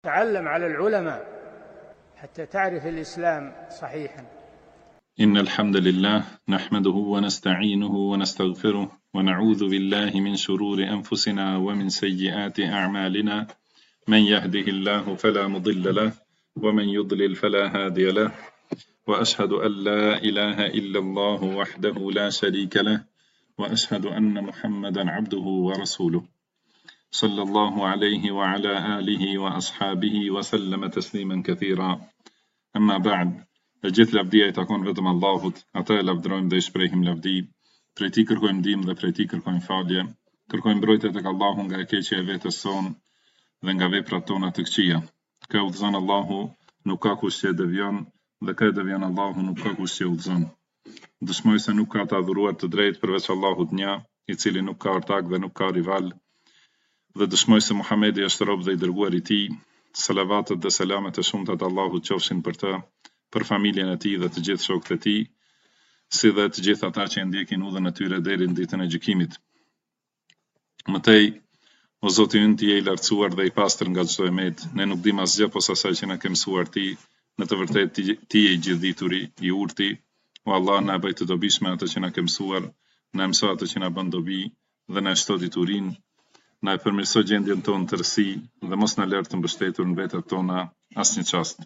تعلم على العلماء حتى تعرف الإسلام صحيحا. إن الحمد لله نحمده ونستعينه ونستغفره ونعوذ بالله من شرور أنفسنا ومن سيئات أعمالنا. من يهده الله فلا مضل له ومن يضلل فلا هادي له، وأشهد أن لا إله إلا الله وحده لا شريك له، وأشهد أن محمدا عبده ورسوله صلى الله عليه وعلى آله وأصحابه وسلم تسليما كثيرا. أما بعد، gjithë lavdia I takon vetëm Allahut, atë e lavdërojmë dhe I shprehim lavdi. Prej Tij kërkojmë ndihmë dhe prej Tij kërkojmë falje. Kërkojmë mbrojtje tek Allahu nga e keqja e vetes sonë dhe nga veprat tona të këqija. Kë udhëzon Allahu, nuk ka kush që devion, dhe kë devion Allahu, nuk ka kush që udhëzon. Dëshmoj se nuk ka të adhuruar të drejtë përveç Allahut një, I cili nuk ka ortak dhe nuk ka rival. Dhe dëshmoj se Muhamedi është rob dhe I dërguar I Tij. Salavatet dhe selamet e shumta të Allahut qofshin për të, për familjen e tij dhe të gjithë shokët e tij, si dhe të gjithë ata që ndjekin udhën e tyre deri në ditën e gjykimit. Mëtej, o Zoti ynë, Ti je I lartësuar dhe I pastër nga çdo emet, ne nuk dim asgjë posa asaj që na ke mësuar Ti, në të vërtetë Ti je I gjithdituri, I urti, o Allah na bëj të dobishme atë që na ke mësuar, na mëso atë që na bën dobi dhe na shto diturinë, na e përmirëso gjendjen tonë të tërësi dhe mos na lër të mbështetur në vetat tona asnjë çast.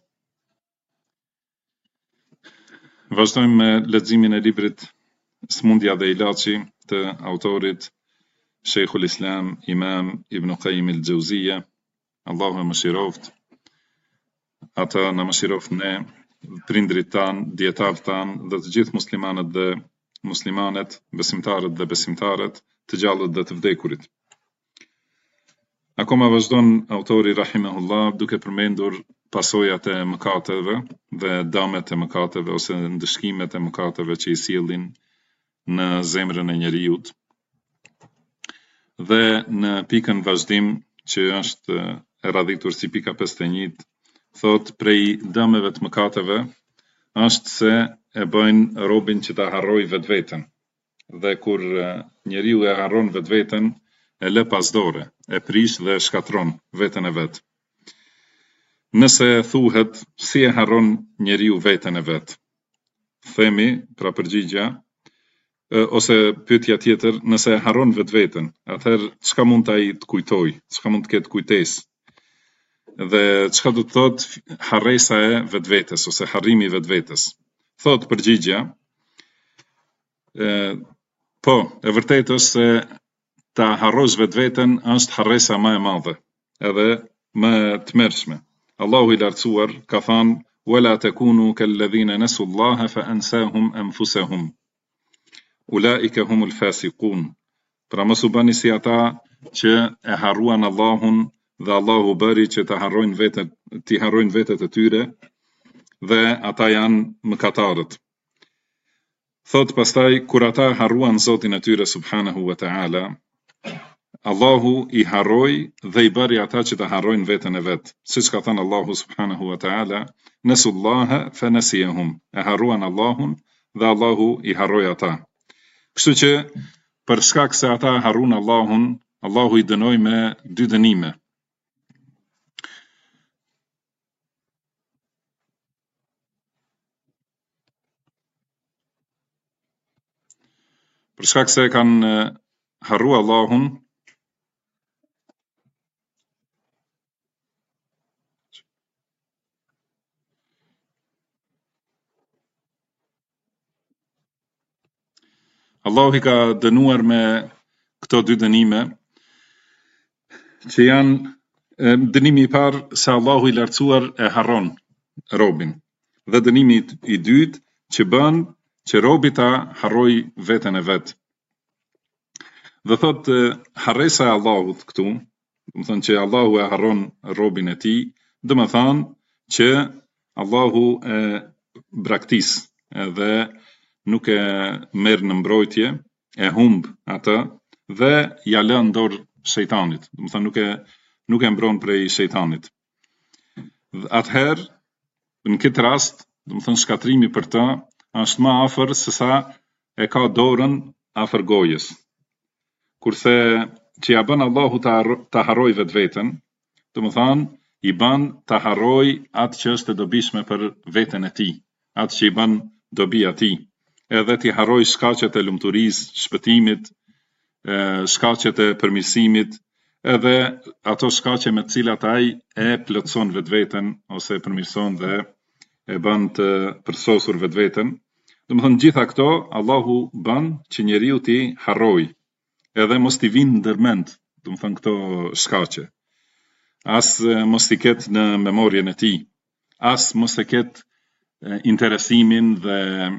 Vazhdojmë me leximin e librit Smundja dhe Ilaçi të autorit Sheikhul Islam Imam Ibn Qayyim al-Jauziyja. Allahu e mëshiroft, ata na mëshiroft ne, prindrit tanë, dietarët tanë dhe të gjithë muslimanët dhe muslimanet, besimtarët dhe besimtarët, të gjallët dhe të vdekurit. Akoma vazhdon autori rahimahullah duke përmendur pasojat e mëkateve dhe dëmet e mëkateve ose ndëshkimet e mëkateve që I sjellin në zemrën e njeriut. Dhe në pikën vazhdim, që është e radhitur si pika 51, thot prej dëmeve të mëkateve është se e bëjnë robin që ta harroj vetveten. Dhe kur njeriu e harron vetveten, e lë pas dore, e prish dhe shkatron veten e vet. Nëse thuhet si e harron njeriu veten e vet, themi, pra përgjigja, ose pyetja tjetër, nëse e harron vetveten, atëherë çka mund ai të kujtoj, çka mund të ketë kujtesë? Dhe çka do të thotë harresa e vetvetes ose harrimi I vetvetes? Thot përgjigja, po, e vërtetë është se ta harrosh vetveten është harresa më e madhe, edhe më e tmerrshme. Allahu I lartësuar ka thënë: "Wala takunu kalladhina nasu Allaha fa ansahum anfusahum. Ulaika humul fasiqun." Pra mos u bëni si ata që e harruan Allahun dhe Allahu bëri që të harrojnë vetet e tyre dhe ata janë mëkatarët. Thot pastaj, kur ata harruan Zotin e tyre subhanahu wa ta'ala, Allahu I harroi dhe I bëri ata që të harrojnë veten e vet. Siç ka thënë Allahu subhanahu wa ta'ala, "Nasullaha fa nasiyahum." E harruan Allahun dhe Allahu I harroi ata. Kështu që për shkak se ata harruan Allahun, Allahu I dënoi me 2 dënime. Për shkak se kanë harruar Allahun, Allahu I ka dënuar me këto 2 dënime, që janë dënimi I parë se Allahu I lartësuar e harron robin, dhe dënimi I dytë që bën që robi ta harroj veten e vet. Dhe thot harresa e Allahut këtu, do të thonë që Allahu e harron robin e tij, do të thonë që Allahu e braktis dhe nuk e merr në mbrojtje, e humb atë dhe ja lën dorë shejtanit. Do të thonë nuk e mbron prej shejtanit. Atëherë, në këtë rast, do të thonë shkatrimi për të është më afër se sa e ka dorën afër gojës. Kurse që ja bën Allahu ta harroj vetveten, do të thonë i ban të harroj atë që është e dobishme për veten e tij, atë që i ban dobi atij, edhe t'i harroj shkaqet e lumturisë, shpëtimit, shkaqet e përmirësimit, edhe ato shkaqe me të cilat ai e plotson vetveten ose e përmirëson dhe e bën të përsosur vetveten. Domethënë gjitha këto Allahu bën që njeriu t'i harroj, edhe mos t'i vinë ndërmend, domethënë këto shkaqe. As mos t'i ketë në memorien e tij, as mos e ketë interesimin dhe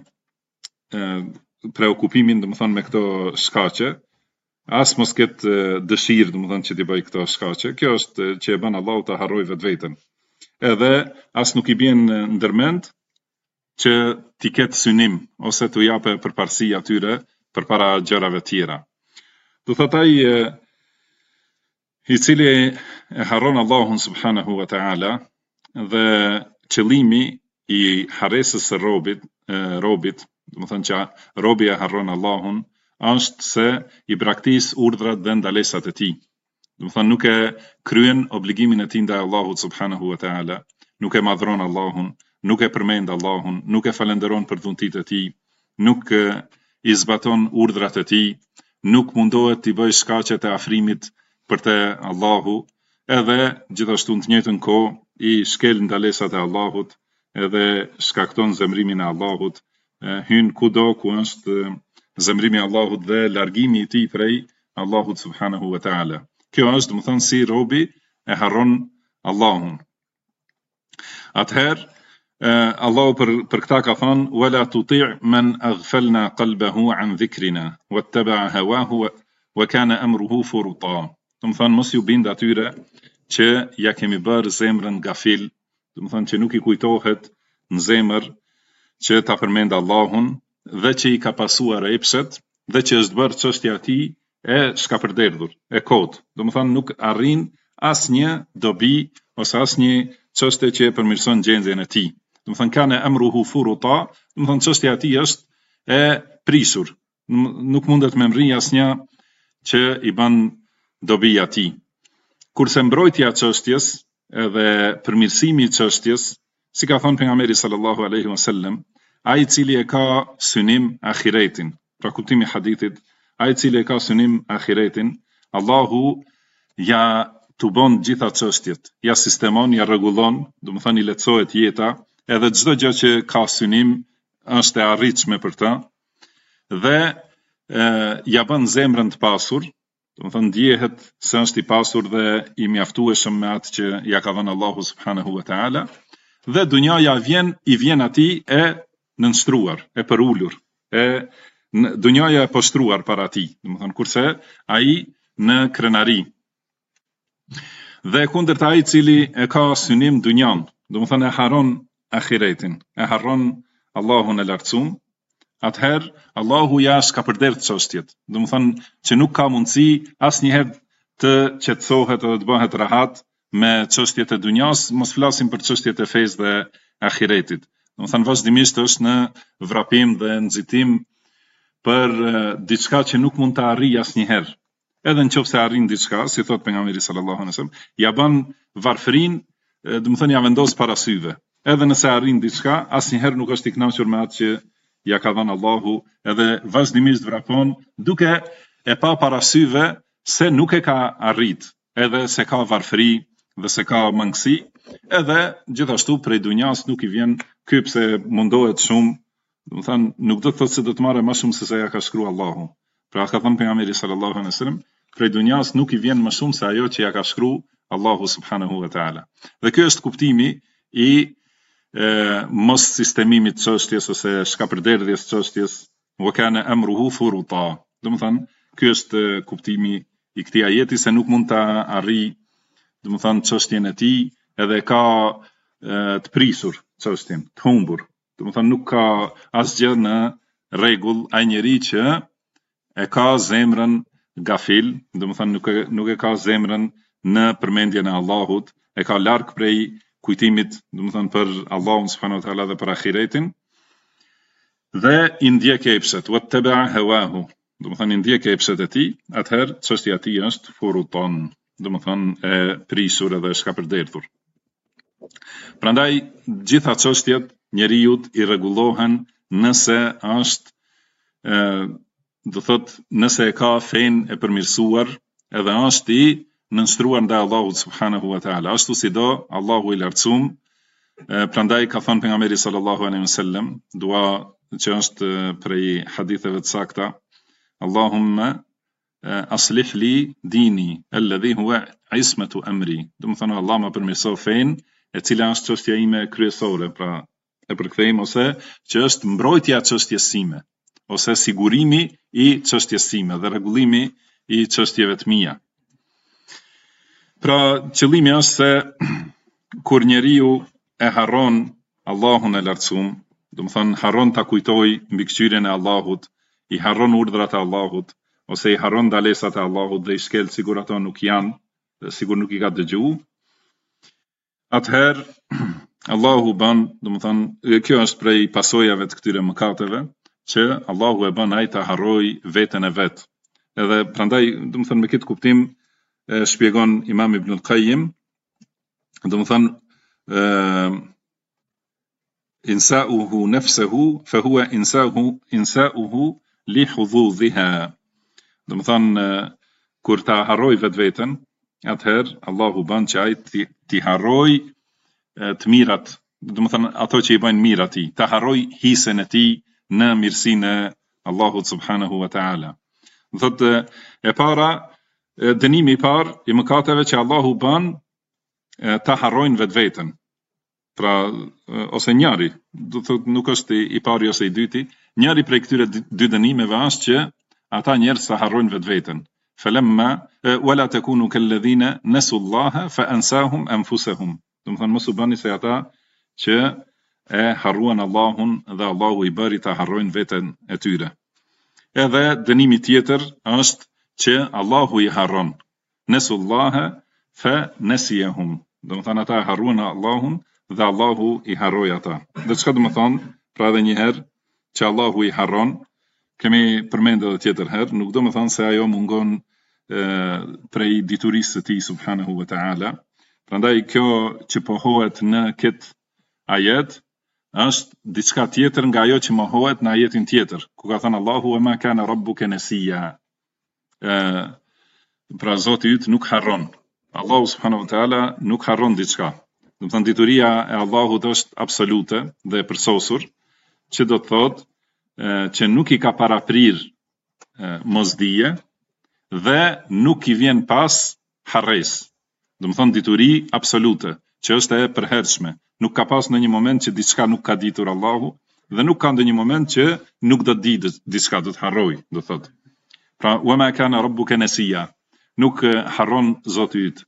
preokupimin, domethënë me këto shkaqe, as mos ketë dëshirë, domethënë që t'i bëj këto shkaqe. Kjo është që e bën Allahu të harroj vetveten. Edhe as nuk i bjen ndërmend që t'i ketë synim ose t'u jape përparësi atyre përpara gjërave tjera. Do thot ai i cili e harron Allahun subhanahu wa ta'ala, dhe qëllimi i harresës së robit, domethënë që robi e harron Allahun, është se i braktis urdhrat dhe ndalesat e tij. Domethënë nuk e kryen obligimin e tij ndaj Allahut subhanahu wa ta'ala, nuk e madhron Allahun, nuk e përmend Allahun, nuk e falenderon për dhuntit e tij, nuk i zbaton urdhrat e tij, nuk mundohet t'i bëjë shkaqet e afrimit për te Allahu, edhe gjithashtu në të njëjtën kohë i shkel ndalesat e Allahut, edhe shkakton zemrimin e Allahut, hyn kudo ku është zemrimi i Allahut dhe largimi i tij prej Allahut subhanahu wa ta'ala. Kjo është, domethënë, si robi e harron Allahun. Atëherë Allahu për këta ka thënë wala tuti' man aghfalna qalbahu an dhikrina wattaba'a hawahu wa kana amruhu furuta. Domethënë mos ju bind atyre që ja kemi bërë zemrën gafil, domethënë që nuk i kujtohet në zemër që ta përmend Allahun dhe që i ka pasuar epshet dhe që është bërë çështja e tij e shkapërderdhur, e kot. Domethënë nuk arrin asnjë dobi ose asnjë çështje që e përmirëson gjendjen e tij. Domethënë kanë amruhu furuta, domethënë çështja e tij është e prisur. Nuk mundet me mri asnjë që i bën dobi atij. Kurse mbrojtja e çështjes edhe përmirësimi i çështjes, si ka thënë pejgamberi sallallahu alaihi wasallam, ai i cili e ka synim ahiretin, pra kuptimi i hadithit, ai i cili e ka synim ahiretin, Allahu ja tu bon gjitha çështjet, ja sistemon, ja rregullon, domethënë i lehtësohet jeta, edhe çdo gjë që ka synim është e arritshme për ta, dhe ja bën zemrën të pasur, domethënë ndjehet se është i pasur dhe i mjaftueshëm me atë që ja ka dhënë Allahu subhanahu wa ta'ala, dhe dunjaja i vjen atij e nënshtruar, e përulur, dunjaja e poshtruar para tij, domethënë kurse ai në krenari. Dhe kundërta ai i cili e ka synim dunjan, domethënë e harron ahiretin, e harron Allahun e lartësuar, atëherë Allahu ja shkapërderdh çështjet. Domethënë që nuk ka mundësi asnjëherë të qetësohet ose të bëhet rahat me çështjet e dunjas, mos flasim për çështjet e fesë dhe ahiretit. Domethënë vazhdimisht është në vrapim dhe nxitim për diçka që nuk mund të arrijë asnjëherë. Edhe nëse arrin diçka, si thot pejgamberi sallallahu alaihi wasallam, ja bën varfërinë, domethënë ja vendos para syve. Edhe nëse arrin diçka, asnjëherë nuk është i kënaqur me atë që ja ka dhënë Allahu, edhe vazhdimisht vrapon duke e pa para syve se nuk e ka arrit, edhe se ka varfëri dhe se ka mangësi, edhe gjithashtu prej dunjas nuk i vjen ky pse mundohet shumë, domethënë nuk do të thotë se do të marrë më shumë se sa ja ka shkruar Allahu. Pra ka thënë pejgamberi sallallahu alaihi wasallam, prej dunjas nuk i vjen më shumë se ajo që ja ka shkruar Allahu subhanahu wa ta'ala. Dhe ky është kuptimi i mos sistemimit çështjes ose shkapërderdhjes çështjes, wa kana amruhu furuta. Domethënë ky është kuptimi i këtij ajeti, se nuk mund ta arrijë, domethënë çështjen e tij, edhe ka të prisur çështjen, të humbur. Domethënë nuk ka asgjë në rregull ai njeri që e ka zemrën gafil, domethënë nuk e ka zemrën në përmendjen e Allahut, e ka larg prej kujtimit, domethënë për Allahun subhanahu wa taala dhe për ahiretin, dhe i ndjek epshet, wattaba'a hawahu, domethënë i ndjek epshet e tij, atëherë çështja e tij është furuton, domethënë e prisur edhe shkapërderdhur. Prandaj gjitha çështjet njeriut I rregullohen nëse është do thot nëse e ka fen e përmirësuar edhe është I nënshtruar ndaj Allahut subhanahu wa taala. Ashtu si do Allahu I lartësuar. Prandaj ka thënë pejgamberi sallallahu alaihi wasallam, dua që është prej haditheve të sakta, Allahumma aslih li dini alladhi huwa ismatu amri. Do të thonë Allah më përmirëso fen e cila është çështja ime kryesore, pra e përkthejmë ose që është mbrojtja e çështjes sime, ose sigurimi I çështjes sime dhe rregullimi I çështjeve të mia. Pra qëllimi është se kur njeriu e harron Allahun e lartësuar, do të thonë harron ta kujtoj mbikëqyrjen e Allahut, I harron urdhrat e Allahut, ose I harron ndalesat e Allahut dhe I shkel sigur ato nuk janë, sigur nuk I ka dëgjuar. Atëherë Allahu bën, do të thonë, kjo është prej pasojave të këtyre mëkateve, që Allahu e bën ai ta harroj veten e vet. Edhe prandaj, do të thonë, me këtë kuptim shpjegon Imam Ibn al-Qayyim, do të thonë insa'uhu nafsuhu fa huwa insa'uhu li hududhiha. Do të thonë kur ta harroj vetveten, atëherë Allahu bën që ai ti harroj të mirat, do të thonë ato që I bëjnë mirë atij, ta harroj hisën e tij në mirësinë e Allahut subhanahu wa taala. Do thotë e para, dënimi I parë I mëkateve që Allahu bën ta harrojnë vetveten. Pra ose njëri, do thotë nuk është I pari ose I dyti, njëri prej këtyre dy dënimeve është që ata njerëz ta harrojnë vetveten. Falamma wala takunu kalladhina nasu Allah fa ansahum anfusahum. Do të thonë mos u bëni se ata që e harruan Allahun dhe Allahu I bëri ta harrojnë veten e tyre. Edhe dënimi tjetër është që Allahu I harron. Nasu Allah fa nasiyahum. Do të thonë ata e harruan Allahun dhe Allahu I harroi ata. Dhe çka do të thonë, pra edhe një herë që Allahu I harron, kemi përmendur edhe tjetër herë, nuk do të thonë se ajo mungon prej diturisë së tij subhanahu wa taala. Prandaj kjo që pohohet në këtë ajet është diçka tjetër nga ajo që mohohet në ajetin tjetër, ku ka thënë Allahu wa ma kana rabbuka nasiya. Pra Zoti yt nuk harron. Allahu subhanahu wa taala nuk harron diçka. Do të thonë dituria e Allahut është absolute dhe e përsosur, që do të thotë që nuk I ka paraprir mosdije dhe nuk I vjen pas harres. Do të thonë dituri absolute, që është e përhershme. Nuk ka pas në një moment që diçka nuk ka ditur Allahu dhe nuk ka ndonjë moment që nuk do të di diçka, do të harroj, do thotë. Pra wa ma kana rabbuka nasiya. Nuk harron Zoti yt.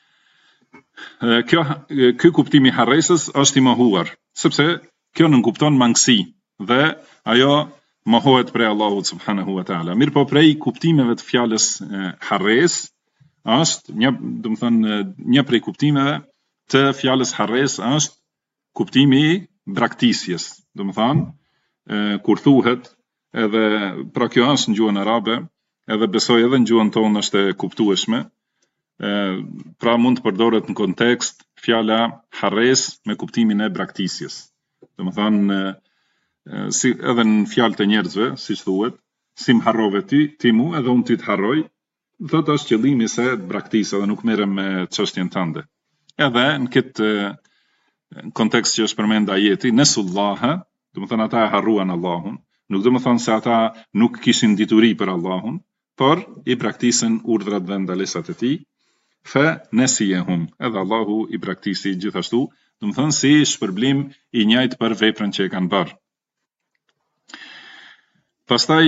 Ky kuptimi I harresës është I mohuar, sepse kjo nënkupton mangësi dhe ajo mohohet prej Allahut subhanahu wa taala. Mirë po prej kuptimeve të fjalës harres është do të thonë një prej kuptimeve të fjalës harres është kuptimi I braktisjes. Do të thonë kur thuhet edhe pra kjo është në gjuhën arabe, edhe besoj edhe në gjuhën tonë është e kuptueshme. Pra mund të përdoret në kontekst fjala harres me kuptimin e braktisjes. Do të thonë si edhe në fjalët e njerëzve, siç thuhet, si më harrove ti mu, edhe unë ty të harroj, thotë është qëllimi se të braktisë dhe nuk merrem me çështjen tënde. Edhe në këtë kontekst që është përmend ajeti, nesullaha, do të thonë ata e harruan Allahun, nuk do të thonë se ata nuk kishin dituri për Allahun, por I braktisën urdhrat dhe ndalesat e tij. Fa nasiyahum, edhe Allahu I braktisi gjithashtu, do të thonë si shpërblim I njëjtë për veprën që e kanë bërë. Pastaj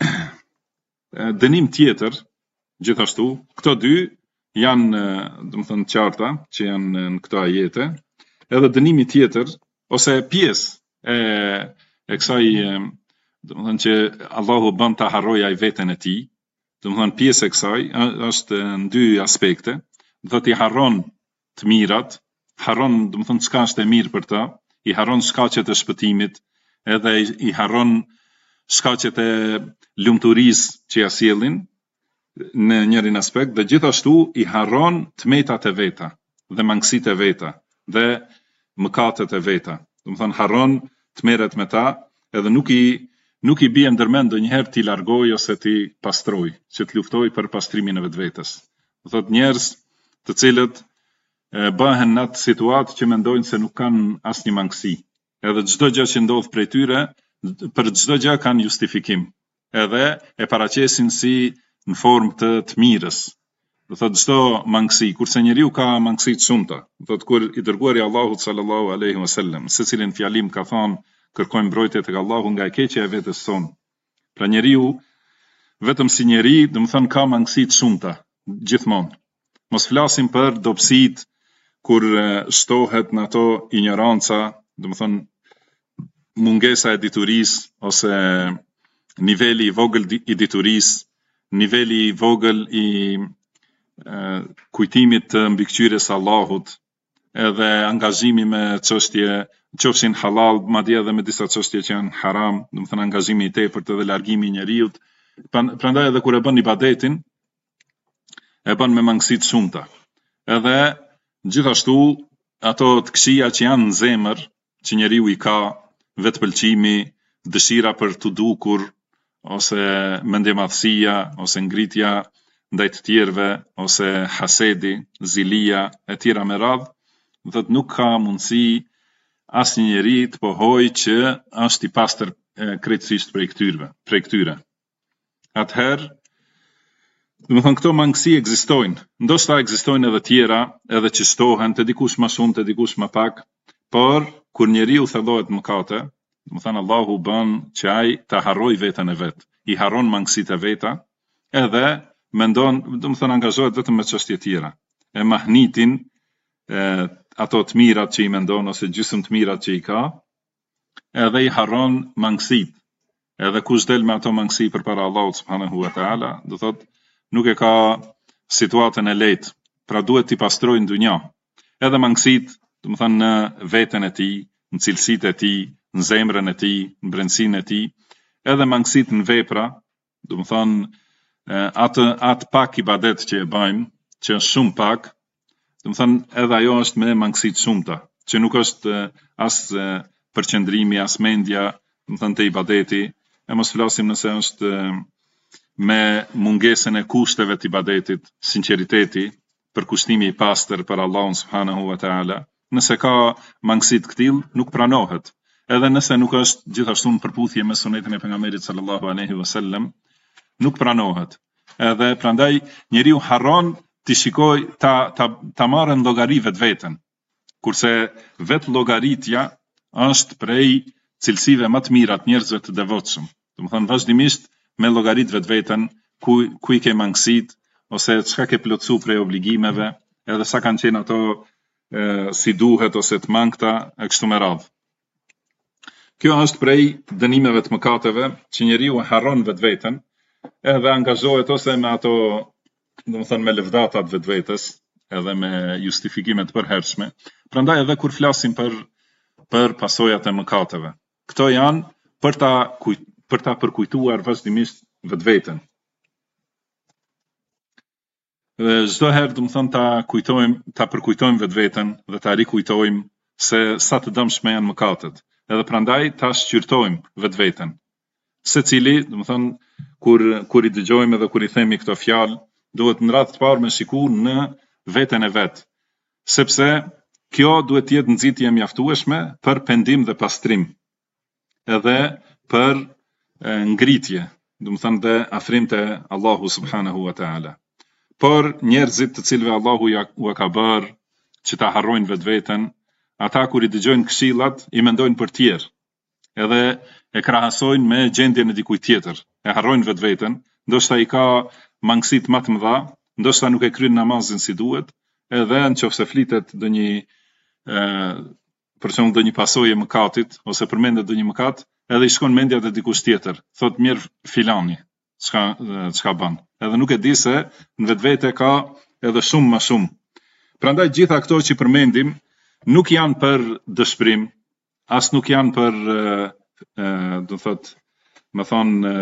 dënim tjetër, gjithashtu, këto dy janë, do të thonë qarta që janë në këto ajete, edhe dënimi tjetër ose pjesë e kësaj, do të thonë që Allahu bën ta harrojë ai veten e tij. Do të thonë pjesë e kësaj është në dy aspekte. Do të I harron të mirat, harron, do të thonë çka është e mirë për ta, I harron shkaqet e shpëtimit, edhe I harron shkaqet e lumturisë që ja sjellin në njërin aspekt, dhe gjithashtu I harron tmetat e veta dhe mangësitë e veta dhe mëkatet e veta. Do të thonë harron të merret me ta, edhe nuk i bie ndërmend ndonjëherë ti largoj ose ti pastroj, që të luftoj për pastrimin e vetvetes. Do thotë njerëz të cilët bëhen në atë situatë që mendojnë se nuk kanë asnjë mangësi. Edhe çdo gjë që ndodh prej tyre, për çdo gjë kanë justifikim. Edhe e paraqesin si në formë të mirës. Do thotë çdo mangësi, kurse njeriu ka mangësi të shumta. Do thotë kur i dërguari Allahut sallallahu alaihi wasallam, secilin fjalim ka thonë kërkojmë mbrojtje tek Allahu nga e keqja e vetes sonë. Pra njeriu vetëm si njeri, do të thonë ka mangësi të shumta gjithmonë. Mos flasim për dobësitë kur shtohet në ato ignoranca, do të thonë mungesa e diturisë ose niveli i vogël i diturisë, niveli i vogël i kujtimit të mbikëqyrjes së Allahut, edhe angazhimi me çështje qofshin halal, madje edhe me disa çështje që janë haram, do të thënë angazhimi i tepërt edhe largimi i njeriut. Prandaj edhe kur e bën ibadetin, e bën me mangësi të shumta. Edhe gjithashtu ato të këqija që janë në zemër, që njeriu i ka, vetpëlqimi, dëshira për të dukur, ose mendjemadhësia, ose ngritja ndaj të tjerëve, ose hasedi, zilia, e tjera me radhë, do të nuk ka mundësi asnjë njeri të pohojë që është i pastër krejtësisht prej këtyre. Atëherë, do të thonë këto mangësi ekzistojnë. Ndoshta ekzistojnë edhe tjera, edhe që shtohen të dikush më shumë, të dikush më pak, por kur njeriu thellohet mëkate, do të thonë Allahu bën që ai ta harrojë veten e vet, i harron mangësitë e veta, edhe mendon, do të thonë angazhohet vetëm me çështje tjera. E mahnitin ato të mirat që i mendon ose gjysmë të mirat që i ka, edhe i harron mangësitë. Edhe kush del me ato mangësi përpara Allahut subhanahu wa taala, do thotë nuk e ka situatën e lehtë, pra duhet t'i pastrojë në dunja. Edhe mangësitë, do të thonë në veten e tij, në cilësitë e tij, në zemrën e tij, në brendësinë e tij, edhe mangësitë në vepra, do të thonë atë pak ibadet që e bëjmë, që është shumë pak, do të thënë edhe ajo është me mangësi të shumta, që nuk është as përqendrimi, as mendja, do të thënë te ibadeti, e mos flasim nëse është me mungesën e kushteve të ibadetit, sinqeriteti, për kushtimi i pastër për Allahun subhanahu wa taala. Nëse ka mangësi të këtill, nuk pranohet. Edhe nëse nuk është gjithashtu në përputhje me sunetin e pejgamberit sallallahu alaihi wasallam, nuk pranohet. Edhe prandaj njeriu harron të shikoj ta marrë në llogari vetveten. Kurse vetë llogaritja është prej cilësive më të mira të njerëzve të devotshëm. Do të thonë vazhdimisht me llogarit vetveten ku i ke mangësit ose çka ke plotësu prej obligimeve, edhe sa kanë qenë ato si duhet ose të mangëta e kështu me radhë. Kjo është prej dënimeve të mëkateve që njeriu e harron vetveten, edhe angazhohet ose me ato, do të thënë me lëvdatat vetvetes, edhe me justifikimet të përhershme. Prandaj edhe kur flasim për pasojat e mëkateve, këto janë për ta përkujtuar vazhdimisht vetveten. Çdo herë, do të thënë ta përkujtojmë vetveten dhe ta rikujtojmë se sa të dëmshme janë mëkatet. Edhe prandaj ta shqyrtojmë vetveten. Secili, do të thënë, kur i dëgjojmë edhe kur i themi këto fjalë, duhet në radhë të parë me shiku në veten e vet. Sepse kjo duhet të jetë nxitje e mjaftueshme për pendim dhe pastrim. Edhe për ngritje, do të thënë dhe afrim te Allahu subhanahu wa taala. Por njerëzit të cilëve Allahu u ka bërë që ta harrojnë vetveten, ata kur i dëgjojnë këshillat, i mendojnë për tjerë. Edhe e krahasojnë me gjendjen e dikujt tjetër. E harrojnë vetveten, ndoshta i ka mangësit më të mëdha, ndoshta nuk e kryen namazin si duhet, edhe nëse flitet për shembull ndonjë pasojë mëkatit ose përmendet ndonjë mëkat, edhe i shkon mendja te dikush tjetër. Thot mirë filani, çka bën. Edhe nuk e di se në vetvete ka edhe shumë më shumë. Prandaj gjitha këto që përmendim nuk janë për dëshpërim, as nuk janë për do thot, më thonë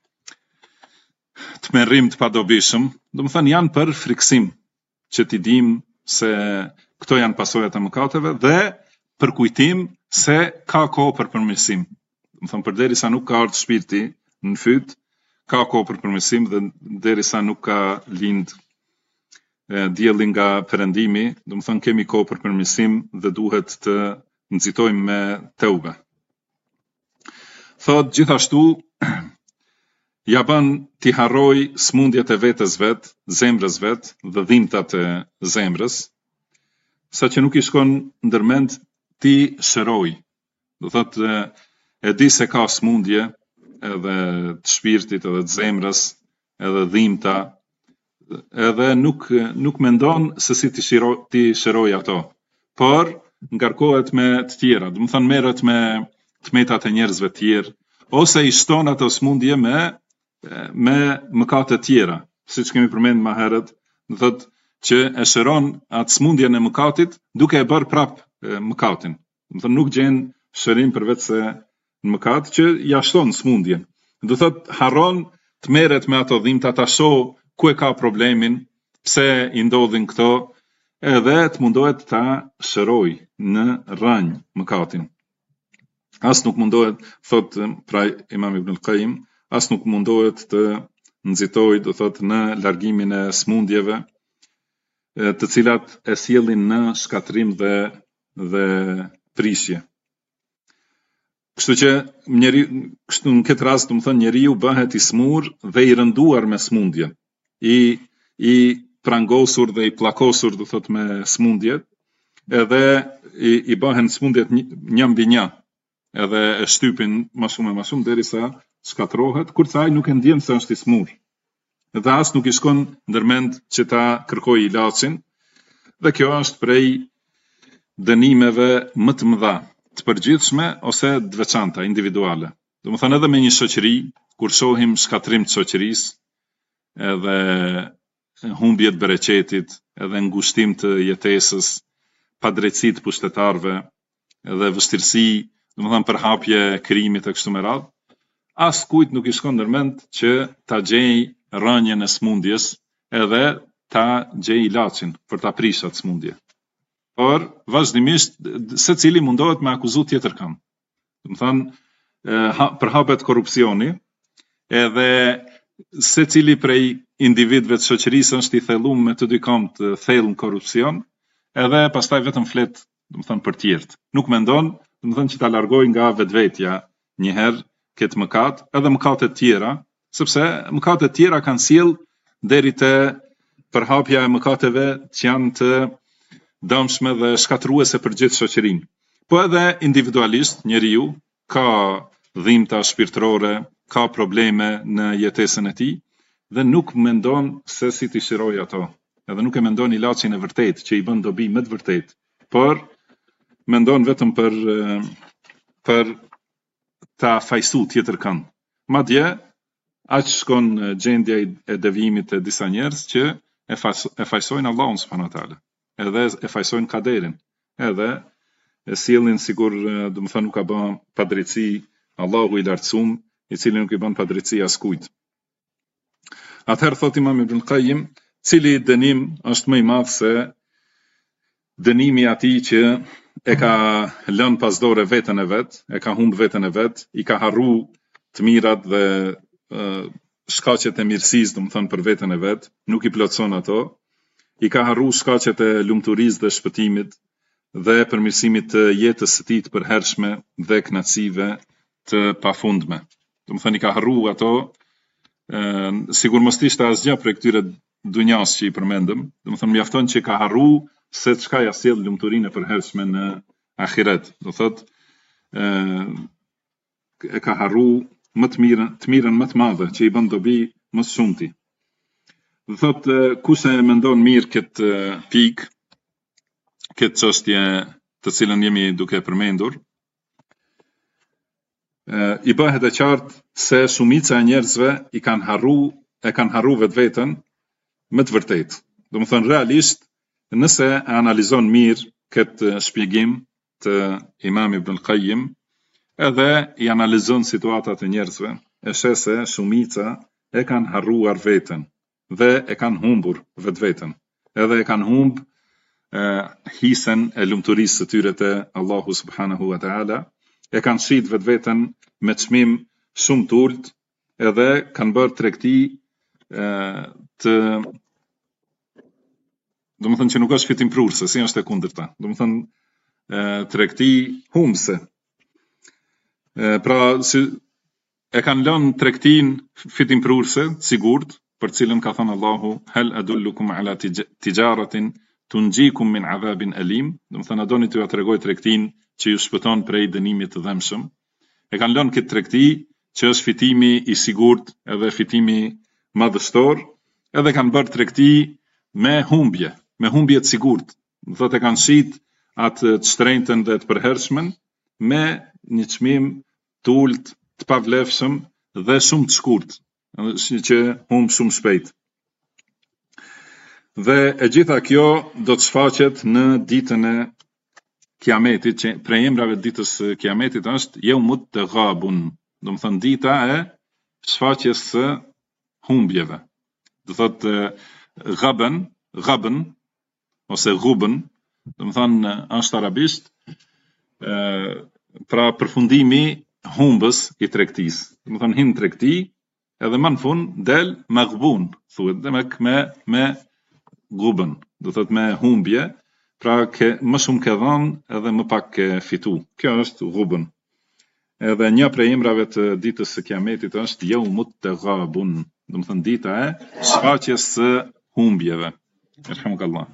të merrim të padobishëm, do më thënë janë për friksim, që t'i dim se këto janë pasojat e mëkateve dhe për kujtim se ka kohë për përmirësim. Më thënë, përderisa nuk ka ardhur shpirti në fyt, ka kohë për përmirësim dhe derisa nuk ka lind dielli nga perëndimi, do të thënë kemi kohë për përmirësim dhe duhet të nxitojmë me teube. Thot gjithashtu ja bën t'i harroj smundjet e vetes vet, zemrës vet dhe dhimbtat e zemrës, sa që nuk i shkon ndërmend ti shëroj. Do thot e di se ka smundje edhe të shpirtit edhe të zemrës edhe dhimbta, edhe nuk mendon se si ti shëroj ato, por ngarkohet me të tjera, do të thënë merret me tmetat e njerëzve të tjerë, ose i shton ato smundje me mëkate të tjera, siç kemi përmendur më herët, do thotë që e shëron atë smundjen e mëkatit duke e bërë prap mëkatin. Do thënë nuk gjen shërim përveç se në mëkat që ja shton smundjen. Do thotë harron të merret me ato dhimbta, ta shoh ku e ka problemin, pse i ndodhin këto, edhe të mundohet ta shëroj në rranj mëkatin. As nuk mundohet, thot pra Imam Ibn al-Qayyim, as nuk mundohet të nxitoj, do thot, në largimin e smundjeve, të cilat e sjellin në shkatrim dhe prishje. Kështu që kështu në këtë rast, do të thënë, njeriu bëhet i smur dhe i rënduar me smundjen, i prangosur dhe i pllakosur, do thot, me smundjet, edhe i bëhen smundjet një mbi një, edhe e shtypin më shumë derisa shkatrohet, kurse ai nuk e ndjen se është i smur. Dhe as nuk i shkon ndërmend që ta kërkoj ilaçin, dhe kjo është prej dënimeve më të mëdha, të përgjithshme ose të veçanta, individuale. Do të thënë edhe me një shoqëri, kur shohim shkatrim të shoqërisë, edhe humbje të bereqetit, edhe ngushtim të jetesës, padrejtësi të pushtetarëve, edhe vështirësi, do të thënë përhapje krimit e kështu me radhë, as kujt nuk i shkon ndërmend që ta gjej rënien e smundjes edhe ta gjej ilaçin për ta prishur atë smundje. Por vazhdimisht secili mundohet me akuzu tjetër kënd. Do të thënë përhapet korrupsioni, edhe secili prej individëve të shoqërisë është i thelluar me të dy këmbë të thellë në korrupsion, edhe pastaj vetëm flet, do të thënë për tjerët. Nuk mendon, do të thënë që ta largojë nga vetvetja një herë këtë mëkat, edhe mëkate të tjera, sepse mëkate të tjera kanë sjell deri te përhapja e mëkateve që janë të dëmshme dhe shkatruese për gjithë shoqërinë. Po edhe individualisht njeriu ka dhimbta shpirtërore, ka probleme në jetesën e tij dhe nuk mendon se si t'i shiroj ato. Edhe nuk e mendon ilaçin e vërtet që i bën dobi më të vërtet, por mendon vetëm për ta fajsu tjetër kënd. Madje aq shkon gjendja e devijimit e disa njerëz që e fajsojnë Allahun subhanahu wa taala, edhe e fajsojnë kaderin, edhe e sjellin sikur, do të thënë, nuk ka bën padrejtësi Allahu i lartësuar, i cili nuk i bën padrejtësi askujt. Atëherë thot Imam Ibn al-Qayyim, cili dënim është më i madh se dënimi i atij që e ka lënë pas dore veten e vet, e ka humb veten e vet, i ka harru të mirat dhe shkaqet e mirësisë, do të thënë, për veten e vet, nuk i plotson ato, i ka harru shkaqet e lumturisë dhe shpëtimit dhe përmirësimit të jetës së tij të përhershme dhe kënaqësive të pafundme. Do të thënë, i ka harru ato, sigur mos ishte asgjë për këtyre dunjas që i përmendëm, do të thënë mjafton që ka harru se çka ja sjell lumturinë e përhershme në ahiret. Do thotë e ka harru më të mirën më të madhe që i bën dobi më së shumti. Do thotë kush e mendon mirë këtë pikë, këtë çështje të cilën jemi duke përmendur, i bëhet e qartë se shumica e njerëzve e kanë harru vetveten me të vërtetë. Do të thënë realisht, nëse e analizon mirë këtë shpjegim të Imam Ibn al-Qayyim, edhe i analizon situatat e njerëzve, e sheh se shumica e kanë harruar veten dhe e kanë humbur vetveten. Edhe e kanë hisën e lumturisë së tyre te Allahu subhanahu wa taala, e kanë shit vetveten me çmim shumë të ulët, edhe kanë bërë tregti të domethënë që nuk është fitim prurse, si është e kundërta. Domethënë tregti humbse. Pra si e kanë lënë tregtin fitim prurse, sigurt, për cilën ka thënë Allahu, hal adullukum ala tijaratin tunjikum min adhabin alim, domethënë a doni t'ju tregoj tregtin që ju shpëton prej dënimit të dhëmshëm. E kanë lënë këtë tregti që është fitimi i sigurt edhe fitimi madhështor, edhe kanë bërë tregti me humbje të sigurt. Thotë e kanë shit atë të shtrenjtën dhe të përhershmën me një çmim të ulët, të pavlefshëm dhe shumë të shkurt, që humb shumë shpejt. Dhe e gjitha kjo do të shfaqet në ditën e Kiametit, që prej emrave të ditës së Kiametit është Yaumut Taghabun, domethënë dita e shfaqjes së humbjeve. Do thotë ghabn ose ghubn, domethënë është arabisht pra përfundimi humbës i tregtisë. Domethënë hin tregti edhe më në fund del maghbun, thuhet, demek me ghubn, do thotë me humbje. Pra më shumë ke dhënë edhe më pak ke fitu. Kjo është ghubn. Edhe një prej emrave të ditës së Kiametit është Yaumut Taghabun, domethënë dita e shfaqjes së humbjeve. Elhamdulillah.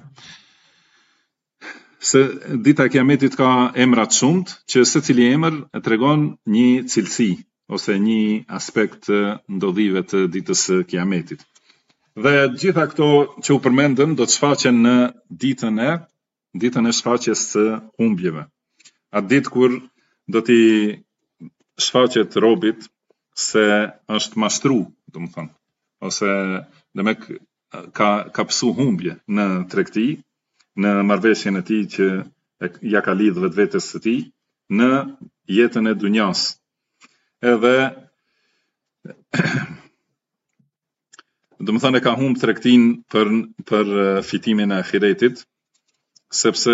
Se dita e Kiametit ka emra të shumt, që secili emër e tregon një cilësi ose një aspekt të ndodhive të ditës së Kiametit. Dhe gjitha këto që u përmendën do të shfaqen në ditën e shfaqjes së humbjeve. Atë ditë kur do t'i shfaqet robit se është mashtru, domethënë, ose demek ka pësu humbje në tregti, në marrëveshjen e tij që ja ka lidh vetvetes së tij në jetën e dunjas. Edhe domethënë ka humb tregtin për fitimin e ahiretit, sepse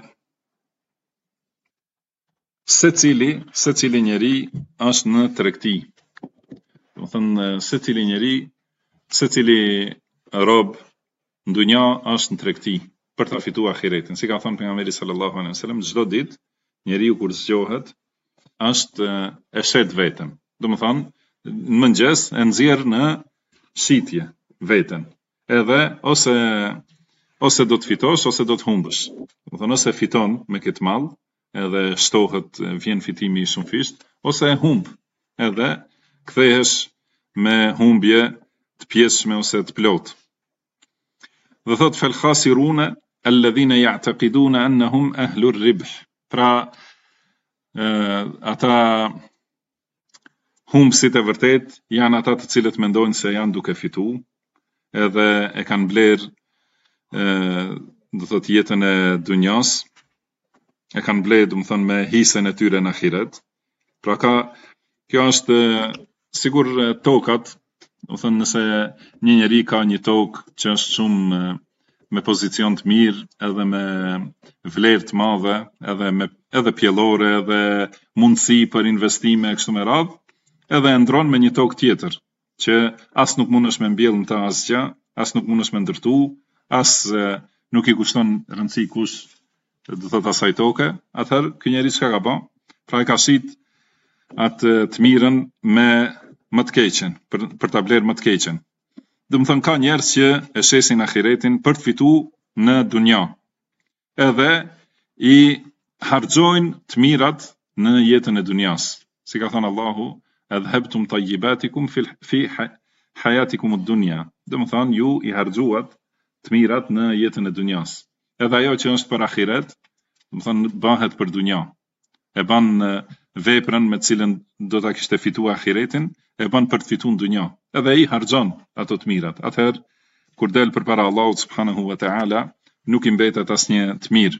secili njeri është në tregti. Domethënë secili rob në dunja është në tregti për ta fituar ahiretin. Si ka thënë pejgamberi sallallahu alaihi wasallam, çdo ditë njeriu kur zgjohet është e shet veten. Domethënë në mëngjes e nxjerr në shitje veten. Edhe ose do të fitosh ose do të humbësh. Domethënë ose fiton me këtë mall, edhe shtohet, vjen fitimi i shumë fisht, ose humb, edhe kthehesh me humbje të pjesshme ose të plot. Dhe thot fel khasiruna alladhina ya'taqiduna annahum ahlur ribh. Pra ata humbësit e vërtet janë ata të cilët mendojnë se janë duke fitu, edhe e kanë bler do thot jetën e dunjas, e kanë bler domethënë me hisën e tyre në ahiret. Pra kjo është sigur tokat, domethënë nëse një njeri ka një tokë që është shumë me pozicion të mirë, edhe me vlerë të madhe, edhe pjellore, edhe mundësi për investime kështu me radhë, edhe e ndron me një tokë tjetër, që as nuk mundesh me mbjell në ta asgjë, as nuk mundesh me ndërtu, as nuk i kushton rëndësi kush do thot asaj toke, atëherë ky njeri çka ka bën? Pra e ka shit atë të mirën me më të keqen, për ta bler më të keqen. Domethënë ka njerëz që e shesin ahiretin për të fituar në dunja, edhe i harxojnë të mirat në jetën e dunjas. Si ka thënë Allahu, adhabtum tayyibatikum fi hayatikum ad-dunya. Domethënë ju i harxuat të mirat në jetën e dunjas. Edhe ajo që është për ahiret, domethënë bëhet për dunja. E bën veprën me cilën do ta kishte fituar ahiretin, e bën për të fituar dunja. Edhe i harxhon ato të mirat. Atëherë kur del përpara Allahut subhanahu wa taala, nuk i mbetet asnjë të mirë.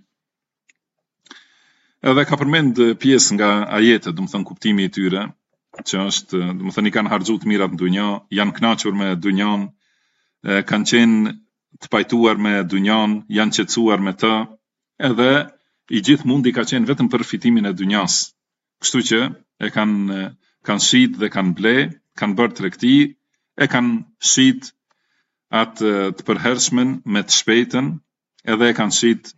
Edhe ka përmend pjesë nga ajetet, domethënë kuptimi i tyre, që është, domethënë i kanë harxuar të mirat në dunja, janë kënaqur me dunjan, kanë qenë të pajtuar me dunjan, janë qetësuar me të, edhe i gjithë mundi ka qenë vetëm për fitimin e dunjas. Kështu që e kanë shit dhe kanë ble, kanë bërë tregti, e kanë shit atë të përhershmen me të shpejtën, edhe e kanë shit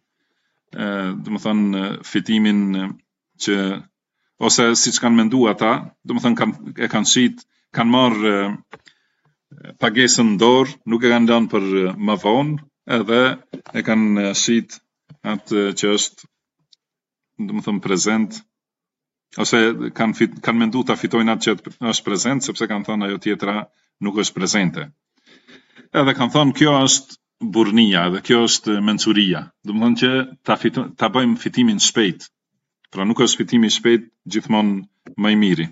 fitimin që ose siç kanë menduar ata, e kanë shit, kanë marrë pagesën në dorë, nuk e kanë lënë për më vonë, edhe e kanë shit atë që është prezent, ose kanë mendu ta fitojnë atë që është prezent, sepse kanë thënë ajo tjetra nuk është prezente. Edhe kanë thënë kjo është burnia, edhe kjo është mençuria. Që ta bëjmë fitimin shpejt. Pra nuk është fitimi shpejt gjithmonë më i miri.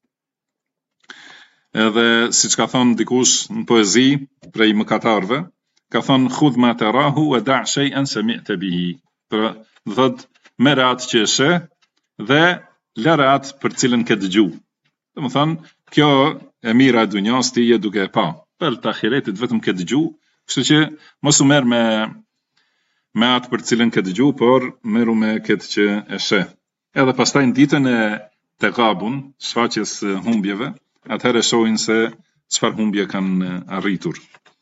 Edhe siç ka thënë dikush në poezi prej mëkatarëve, ka thënë khudh ma tarahu wa da' shay'an sami'ta bihi. Pra, do thotë merr atë që e sheh dhe lëre atë për cilën ke dëgju. Domethënë, kjo e mira e dunjas ti je duke e pa. Për të ahiretit vetëm ke dëgju, kështu që mos u merr me atë për cilën ke dëgju, por merru me këtë që e sheh. Edhe pastaj në ditën e tegabun, shfaqjes humbjeve, atëherë shohin se çfarë humbje kanë arritur.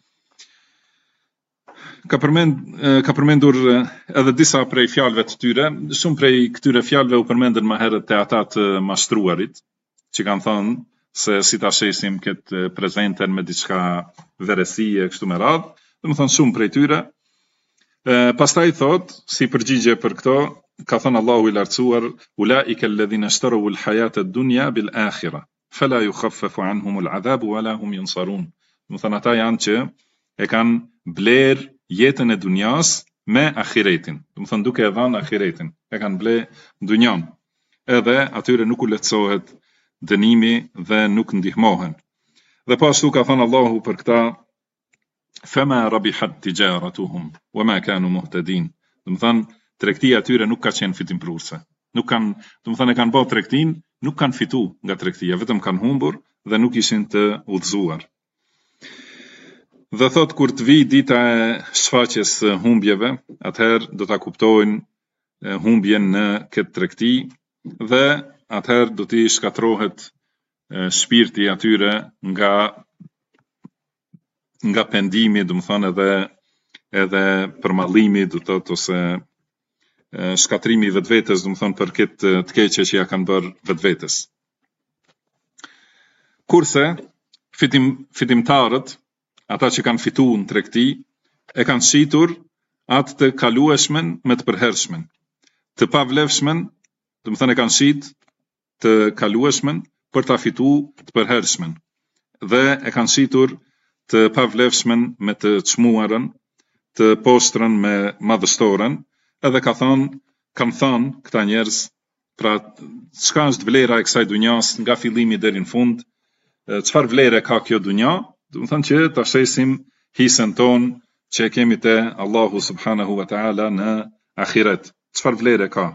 Ka përmendur edhe disa prej fjalëve të tyre, shumë prej këtyre fjalëve u përmendën më herët te ata të mashtruarit, që kanë thënë se si ta shesim këtë prezenten me diçka veresie kështu me radhë, domethënë shumë prej tyre. Pastaj thot, si përgjigje për këto, ka thënë Allahu i lartësuar, ulaika alladhina ishtaraw al-hayata ad-dunya bil-akhirah, fala yukhaffafu anhum al-'adhab wala hum yunsarun. Domethënë ata janë që e kanë bler jetën e dunjas me ahiretin. Domethënë duke e dhënë ahiretin, e kanë ble dunjan. Edhe atyre nuk u lehtësohet dënimi dhe nuk ndihmohen. Dhe pashtu ka thënë Allahu për këta, fama rabihat tijaratuhum wama kanu muhtadin. Domethënë tregtia e tyre nuk ka qenë fitimprurse. Nuk kanë, domethënë e kanë bërë tregtin, nuk kanë fitu nga tregtia, vetëm kanë humbur dhe nuk ishin të udhëzuar. Dhe thot kur të vi dita e shfaqjes humbjeve, atëherë do ta kuptojnë humbjen në këtë tregti dhe atëherë do t'i shkatrohet shpirti atyre nga pendimi, domethënë edhe përmallimi, do të thotë ose shkatrimi i vetvetes, domethënë për këtë të keqe që ja kanë bërë vetvetes. Kurse fitimtarët, ata që kanë fituar në tregti, e kanë shitur atë të kalueshmen me të përhershmen. Të pavlefshmen, domethënë e kanë shit të kalueshmen për ta fituar të përhershmen. Dhe e kanë shitur të pavlefshmen me të çmuarën, të postrën me madhështoren, edhe kanë thënë këta njerëz, pra çka është vlera e kësaj dunjas nga fillimi deri në fund, çfarë vlere ka kjo dunja, domethënë që ta shesim hisën ton që e kemi te Allahu subhanahu wa taala në ahiret. Çfarë vlere ka?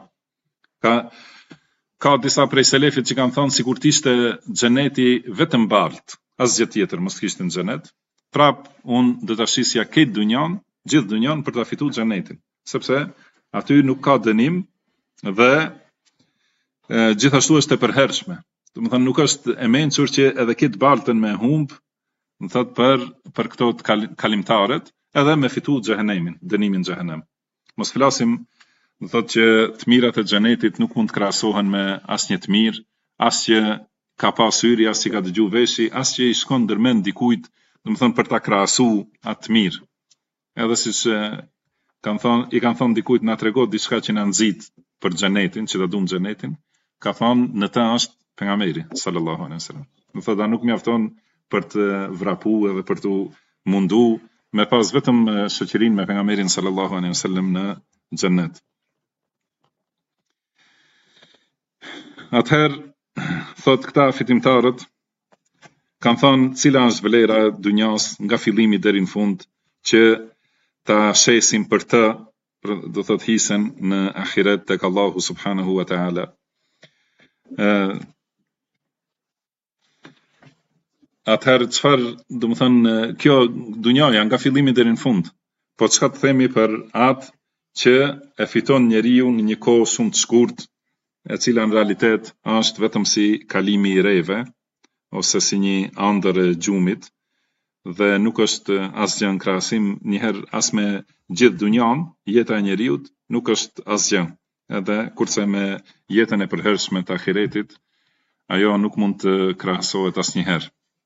Ka disa prej selefit që kanë thënë sikur të ishte xheneti vetëm balt, asgjë tjetër mos kishte në xhenet. Prap unë do ta shisja këtë dunjan, gjithë dunjan për ta fituar xhenetin, sepse aty nuk ka dënim dhe gjithashtu është e përhershme. Domethënë nuk është e mençur që edhe këtë baltën me humb, më thot për këto të kalimtarët, edhe me fitu xhehenemin, dënimin xhehenem. Mos flasim, më thot që të mirat e xhenetit nuk mund të krahasohen me asnjë të mirë, as që ka pas syri, as që ka dëgju veshi, as që i shkon ndërmend dikujt, domethënë për ta krahasu atë të mirë. Edhe siç i kanë thënë dikujt na tregon diçka që na nxit për xhenetin, që ta duam xhenetin, ka thënë në të është pejgamberi sallallahu alaihi wasallam. Do thotë nuk mjafton për të vrapu edhe për të mundu me pas vetëm shoqërinë me pejgamberin sallallahu alaihi wasallam në xhennet. Atëherë thot këta fitimtarët kanë thënë cila është vlera e dunjas nga fillimi deri në fund që ta shesim për të, do thot hisën në ahiret tek Allahu subhanahu wa taala. Atëherë çfarë, domethënë kjo dunjaja nga fillimi deri në fund, po çka të themi për atë që e fiton njeriu në një kohë shumë të shkurtë, e cila në realitet është vetëm si kalimi i reve, ose si një ëndër e gjumit, dhe nuk është asgjë në krahasim njëherë as me gjithë dunjan, jeta e njeriut nuk është asgjë. Edhe kurse me jetën e përhershme të ahiretit, ajo nuk mund të krahasohet asnjëherë.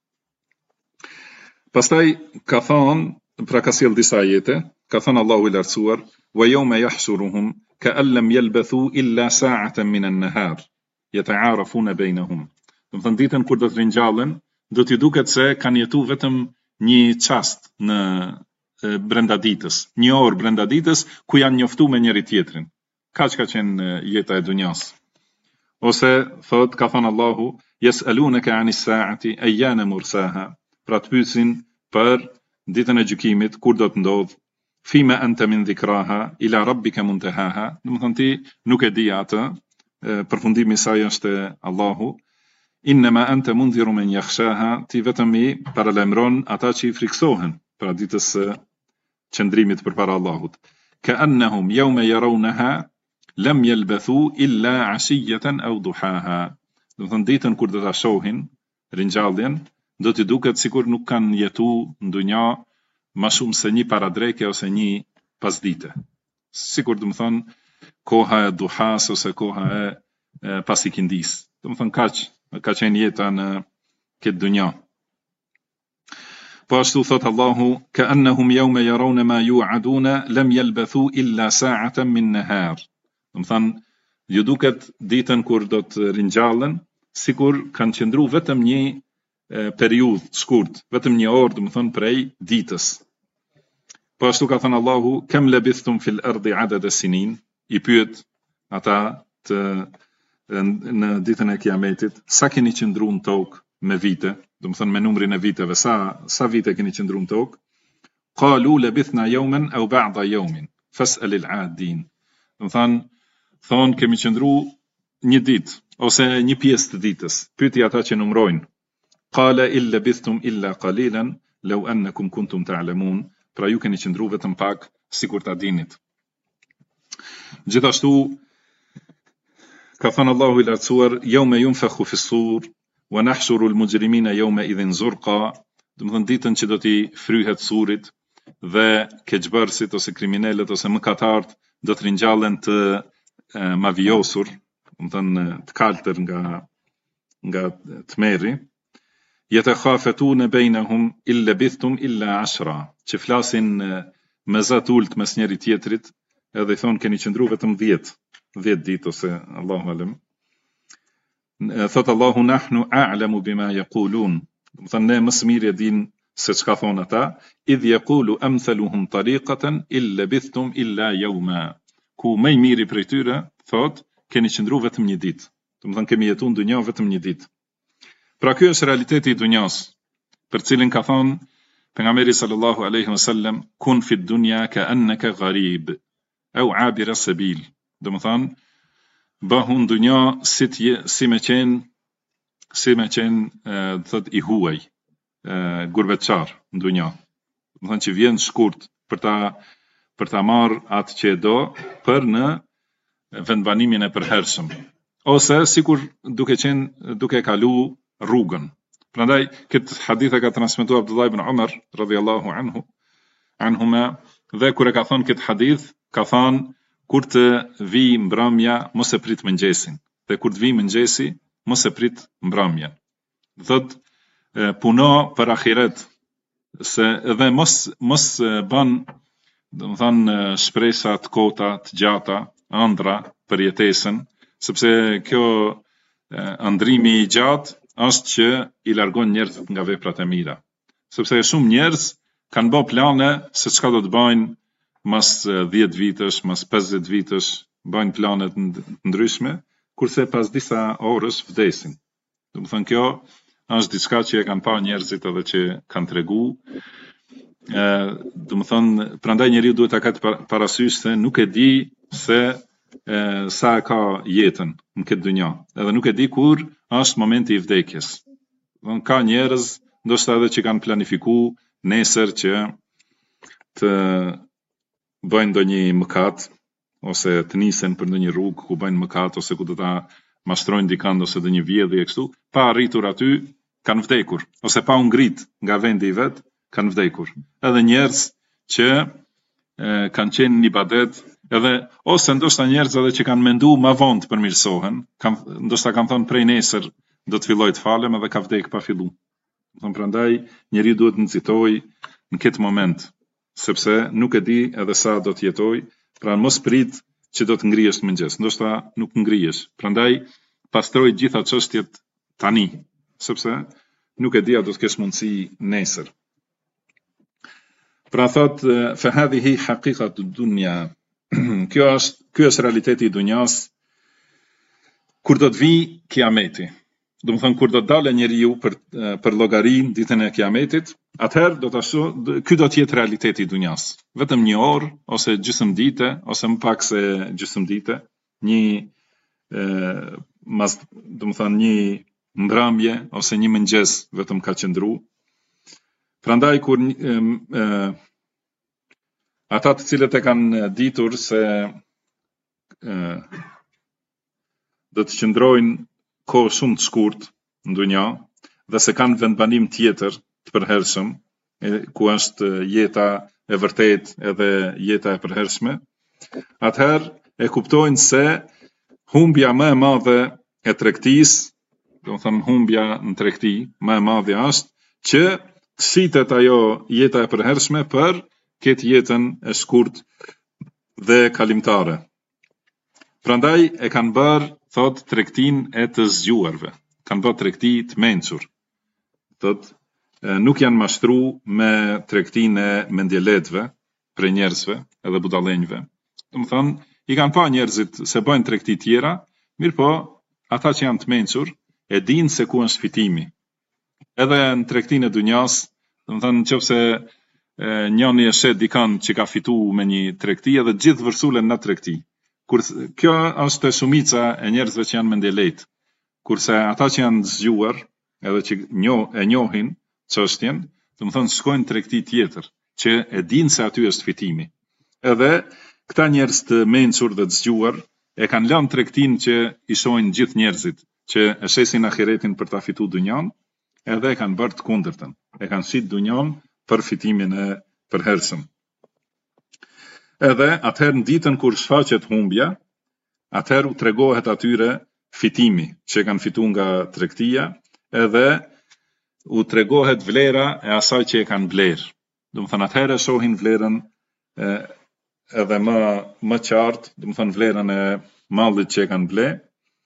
Pastaj ka thonë, pra ka sjell disa ajete, ka thënë Allahu i lartësuar: "Wa yawma yahshuruhum ka'an lam yalbathu illa sa'atan min an-nahar yata'arafuna bainahum." Do të thënë ditën kur do të ringjallen, do t'i duket se kanë jetuar vetëm një çast në brenda ditës, një orë brenda ditës ku janë njoftuar me njëri tjetrin. Kaq ka qenë jeta e dunjas. Ose thot, ka thënë Allahu: "Yas'alunaka 'anis sa'ati ayyana mursaha." Pra të pyesin për ditën e gjykimit, kur do të ndodh. "Fima anta min dhikraha ila rabbika muntahaha." Do të thënë ti nuk e di atë, përfundimi i saj është Allahu. "Innama anta mundhiru man yakhshaha." Ti vetëm i paralajmëron ata që i friksohen pra ditës së qëndrimit përpara Allahut. "Ka'annahum yawma yarawnaha lam yalbathu illa 'ashiyatan aw duhaha." Do të thënë ditën kur do ta shohin ringjalljen, do t'i duket sikur nuk kanë jetu në dunja ma shumë se një paradreke ose një pasdite. Sikur do të thënë koha e duhas ose koha e pasikindis. Do të thënë ka qenë jeta në këtë dunja. Po ashtu thot Allahu: "Ka'annahum yawma yarawna ma yu'aduna lam yalbathu illa sa'atan min nahar." Do të thënë ju duket ditën kur do të ringjallen, sikur kanë qëndruar vetëm një periudhë të shkurt, vetëm një orë, do të thënë prej ditës. Po ashtu ka thënë Allahu: "Kam labithtum fil ardi 'adada sinin." I pyet ata në ditën e Kiametit, sa keni qëndruar në tokë me vite, do të thënë me numrin e viteve, sa vite keni qëndruar në tokë? "Qalu labithna yawman aw ba'da yawmin fas'al al-'adin." Do të thonë kemi qëndruar një ditë ose një pjesë të ditës. Pyeti ata që numrojnë. "Qala illa labithtum illa qalilan law annakum kuntum ta'lamun." Pra ju keni qëndruar vetëm pak, sikur ta dinit. Gjithashtu ka thënë Allahu i lartësuar: "Yawma yunfakhu fis-sur wa nahshuru al-mujrimina yawma idhin zurqa." Do të thënë ditën që do t'i fryhet surit dhe keqbërësit ose kriminalët ose mëkatarët do të ringjallen të mavjosur, do të thënë të kaltër nga tmerri. "Yatakhafatuna bainahum illa labithtum illa 'ashra." Që flasin me zot ult mes njëri tjetrit, edhe i thonë keni qëndruar vetëm 10 ditë ose Allahu alem. Thot Allahu: "Nahnu a'lamu bima yaqulun." Do të thënë ne më së miri e din se çka thonë ata. "Idh yaqulu amthaluhum tariqatan illa labithtum illa yawma." Ku më i miri prej tyre thot keni qëndruar vetëm një ditë. Do të thënë kemi jetuar në dunjë vetëm një ditë. Pra ky është realiteti i dunjas, për cilin ka thonë pejgamberi sallallahu alaihi wasallam: "Kun fi dunya ka'annaka gharib aw 'abir as-sabil." Do të thënë bëhu në dunja si me qenë thot i huaj, gurbetçar në dunja. Do të thënë që vjen shkurt për ta marrë atë që e do për në vendbanimin e përhershëm, ose sikur duke kalu rrugën. Prandaj këtë hadith e ka transmetuar Abdullah ibn Umar radhiyallahu anhuma, dhe kur e ka thënë këtë hadith, ka thënë kur të vi mbrëmja mos e prit mëngjesin, dhe kur të vi mëngjesi mos e prit mbrëmjen. Thot puno për ahiret, se edhe mos bën, do të thënë shpresa të kota, të gjata, ëndra për jetesën, sepse kjo ëndrimi i gjatë është që i largon njerëzit nga veprat e mira. Sepse shumë njerëz kanë bë plane se çka do të bëjnë mas 10 vitesh, mas 50 vitesh, bëjnë plane të ndryshme, kurse pas disa orësh vdesin. Do të thënë kjo është diçka që e kanë pa njerëzit edhe që kanë tregu. Do të thënë prandaj njeriu duhet ta ketë parasysh se nuk e di se sa ka jetën në këtë dunja, edhe nuk e di kur është momenti i vdekjes. Ka njerëz ndoshta edhe që kanë planifikuar nesër që të bëjnë ndonjë mëkat ose të nisen për ndonjë rrugë ku bëjnë mëkat ose ku do ta mashtrojnë dikand ose ndonjë vjedhje kështu, pa arritur aty kanë vdekur, ose pa u ngrit nga vendi i vet, kanë vdekur. Edhe njerëz që kanë qenë në ibadet, edhe ose ndoshta njerëz edhe që kanë menduar më vonë të përmirësohen, ndoshta kanë thonë prej nesër do të filloj të falem edhe ka vdek pa fillu. Prandaj njeriu duhet të nxitojë në këtë moment, sepse nuk e di edhe sa do të jetoj, pra mos prit që do të ngrihesh mëngjes, ndoshta nuk ngrihesh. Prandaj pastroj gjitha çështjet tani, sepse nuk e di a do të kesh mundësi nesër. Pra thot, fa hadhihi haqiqatu dunya. Ky është realiteti i dunjas kur do të vi kiameti. Do të thënë kur do të dalë njeriu për llogarinë ditën e kiametit, atëherë ky do të jetë realiteti i dunjas. Vetëm një orë ose gjysmëdite ose më pak se gjysmëdite, do të thënë një mbrëmje ose një mëngjes vetëm ka qëndru. Prandaj kur ata të cilët e kanë ditur se do të qëndrojnë kohë shumë të shkurt në dunja dhe se kanë vendbanim tjetër të përhershëm, ku është jeta e vërtet edhe jeta e përhershme, atëherë e kuptojnë se humbja më e madhe e tregtisë, do të thënë humbja në tregti më e madhe është që shitet ajo jeta e përhershme për këtë jetën e shkurt dhe kalimtare. Prandaj e kanë bërë, thot, tregtin e të zgjuarve. Kanë bërë tregti të mençur. Thot, nuk janë mashtru me tregtin e mendjeletëve, për njerëzve edhe budallenjve. Do të thonë, i kanë pa njerëzit se bëjnë tregti tjera, mirë po, ata që janë të mençur e dinë se ku është fitimi. Edhe në tregtinë e dunjas, do të thonë nëse njëri e shet dikant që ka fituar me një tregti edhe gjithë vërsulen në tregti. Kjo është shumica e njerëzve që janë mendjelejt. Kurse ata që janë zgjuar, edhe që e njohin çështjen, do të thonë shkojnë në tregti tjetër, që e dinë se aty është fitimi. Edhe këta njerëz të mençur dhe të zgjuar e kanë lënë tregtin që i shohin gjithë njerëzit, që e shesin ahiretin për ta fituar dunjan, edhe e kanë bërë të kundërtën. E kanë shit dunjan për fitimin e përhershëm. Edhe atëherë në ditën kur shfaqet humbja, atëherë u tregohet atyre fitimi që kanë fituar nga tregtia, edhe u tregohet vlera e asaj që e kanë blerë. Do të thënë atëherë shohin vlerën edhe më qartë, do të thënë vlerën e mallit që e kanë blerë,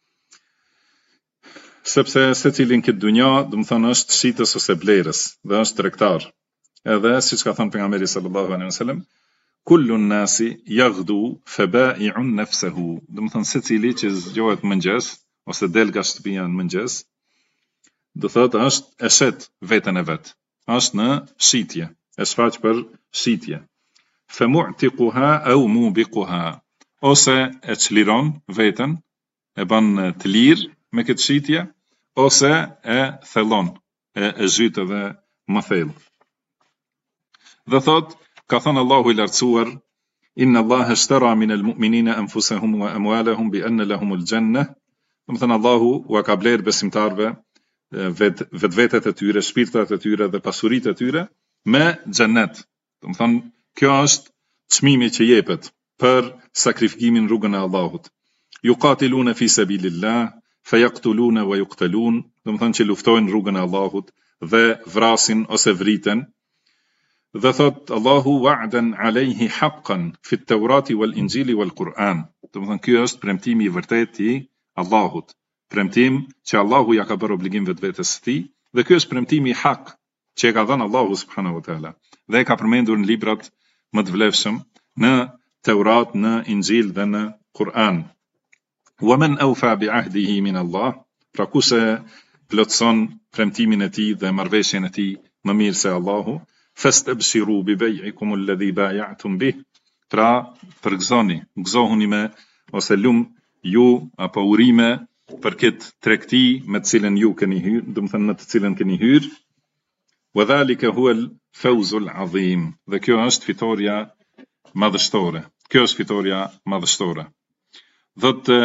sepse secili në këtë dunja, do të thënë është shitës ose blerës dhe është tregtar. Edhe siç ka thënë pejgamberi sallallahu alaihi wasallam, kullu nasi yaghdu faba'i'un nafsuhu. Do të thënë secili që zgjohet mëngjes ose del nga shtëpia në mëngjes, do thotë është e shet veten e vet. Është në shitje, e shfaq për shitje. Fa mu'tiquha aw mubiquha. Ose e çliron veten, e bën të lirë me këtë shitje, ose e thellon, e zhyt edhe më thellë. Dhe thot, ka thënë Allahu i lartësuar, inna Allaha ishtara min al-mu'minina anfusahum wa amwalahum bi anna lahumul jannah. Do të thënë Allahu u ka bler besimtarve vetvetet e tyre, shpirtat e tyre dhe pasuritë e tyre me xhennet. Do të thënë kjo është çmimi që jepet për sakrifikimin në rrugën e Allahut. Yuqatiluna fi sabilillah fayaqtuluna wa yuqtalun. Do të thënë që luftojnë në rrugën e Allahut dhe vrasin ose vriten. Dhe thot Allahu wa'dan alayhi haqqan fi at-Taurati wal-Injili wal-Quran. Do të thënë ky është premtimi i vërtetë i Allahut. Premtim që Allahu ja ka bërë obligim vetvetes së tij, dhe ky është premtimi i hak që e ka dhënë Allahu subhanahu wa taala. Dhe e ka përmendur në librat më të vlefshëm, në Teurat, në Injil dhe në Kur'an. Wa man awfa bi ahdihi min Allah, pra kush e plotson premtimin e tij dhe marrëveshjen e tij më mirë se Allahu, fastabshiru bi bay'ikum alladhi bay'atum bih. Pra gëzohuni me ose lum ju apo urime për këtë tregti me të cilën ju keni hyrë, do të thënë në të cilën keni hyrë. Wa dhalika huwa al-fawzul azim. Dhe kjo është fitoria madhështore. Kjo është fitoria madhështore. Thotë,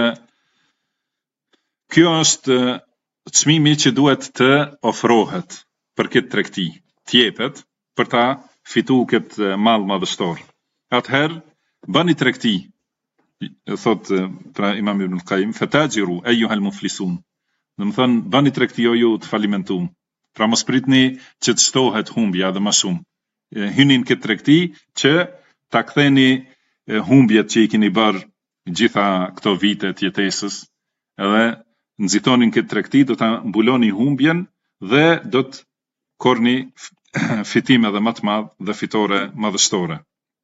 kjo është çmimi që duhet të ofrohet për këtë tregti, t'jepet për ta fituar këtë mall madhështor. Atëherë bani tregti, thotë pra Imam Ibn al-Qayyim, fatajiru ayyuha al-muflisun. Do të thonë bani tregti o ju të falimentuar. Pra mos pritni që të shtohet humbja dhe më shumë. Hynin këtë tregti që ta ktheni humbjet që i keni bërë gjitha këto vite të jetesës, edhe nxitonin këtë tregti, do ta mbuloni humbjen dhe do të korni fitim edhe më të madh dhe fitore madhështore.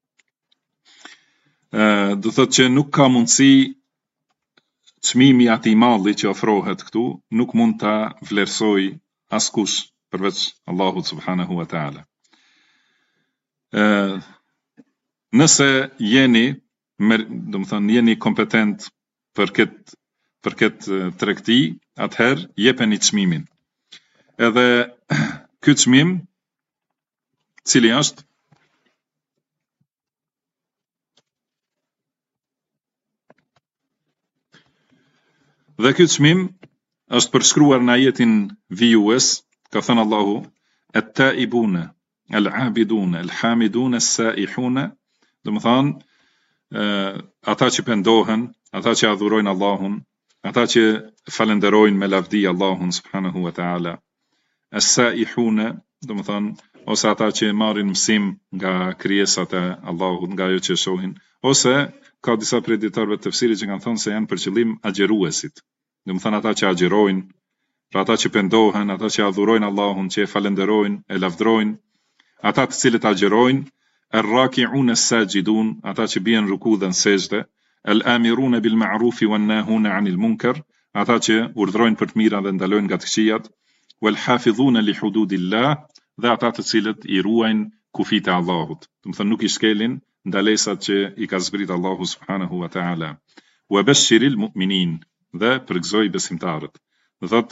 Do thotë që nuk ka mundësi çmimi i atij malli që ofrohet këtu, nuk mund ta vlerësoj askush përveç Allahut subhanahu wa taala. Nëse jeni, do të thonë jeni kompetent për këtë tregti, atëherë jepeni çmimin. Edhe ky çmim, cili është dhe ky çmim është përshkruar në ajetin vijues, ka thënë Allahu: "At-taibuna, al-abiduna, al-hamiduna, as-saihuna", do të thonë ata që pendohen, ata që adhurojnë Allahun, ata që falenderojnë me lavdi Allahun subhanahu wa taala, as-saihuna, do të thonë ose ata që marrin mësim nga krijesat e Allahut, nga ajo që shohin, ose ka disa prej dietarëve të tefsirit që kanë thënë se janë për qëllim agjeruesit. Do të thonë ata që agjerojnë, pra ata që pendohen, ata që adhurojnë Allahun, që e falenderojnë, e lavdrojnë, ata të cilët agjerojnë, ar-raki'un as-sajidun, ata që bien ruku dhe në sejdë, al-amirun bil ma'ruf wan nahun 'anil munkar, ata që urdhrojnë për të mira dhe ndalojnë nga të këqijat, wal hafizun li hududillah, dhe ata të cilët i ruajnë kufit e Allahut. Do të thonë nuk i shkelin ndalesat që i ka zbrit Allahu subhanahu wa taala. Wa bashiril mu'minin, dhe përgëzoj besimtarët. Do thotë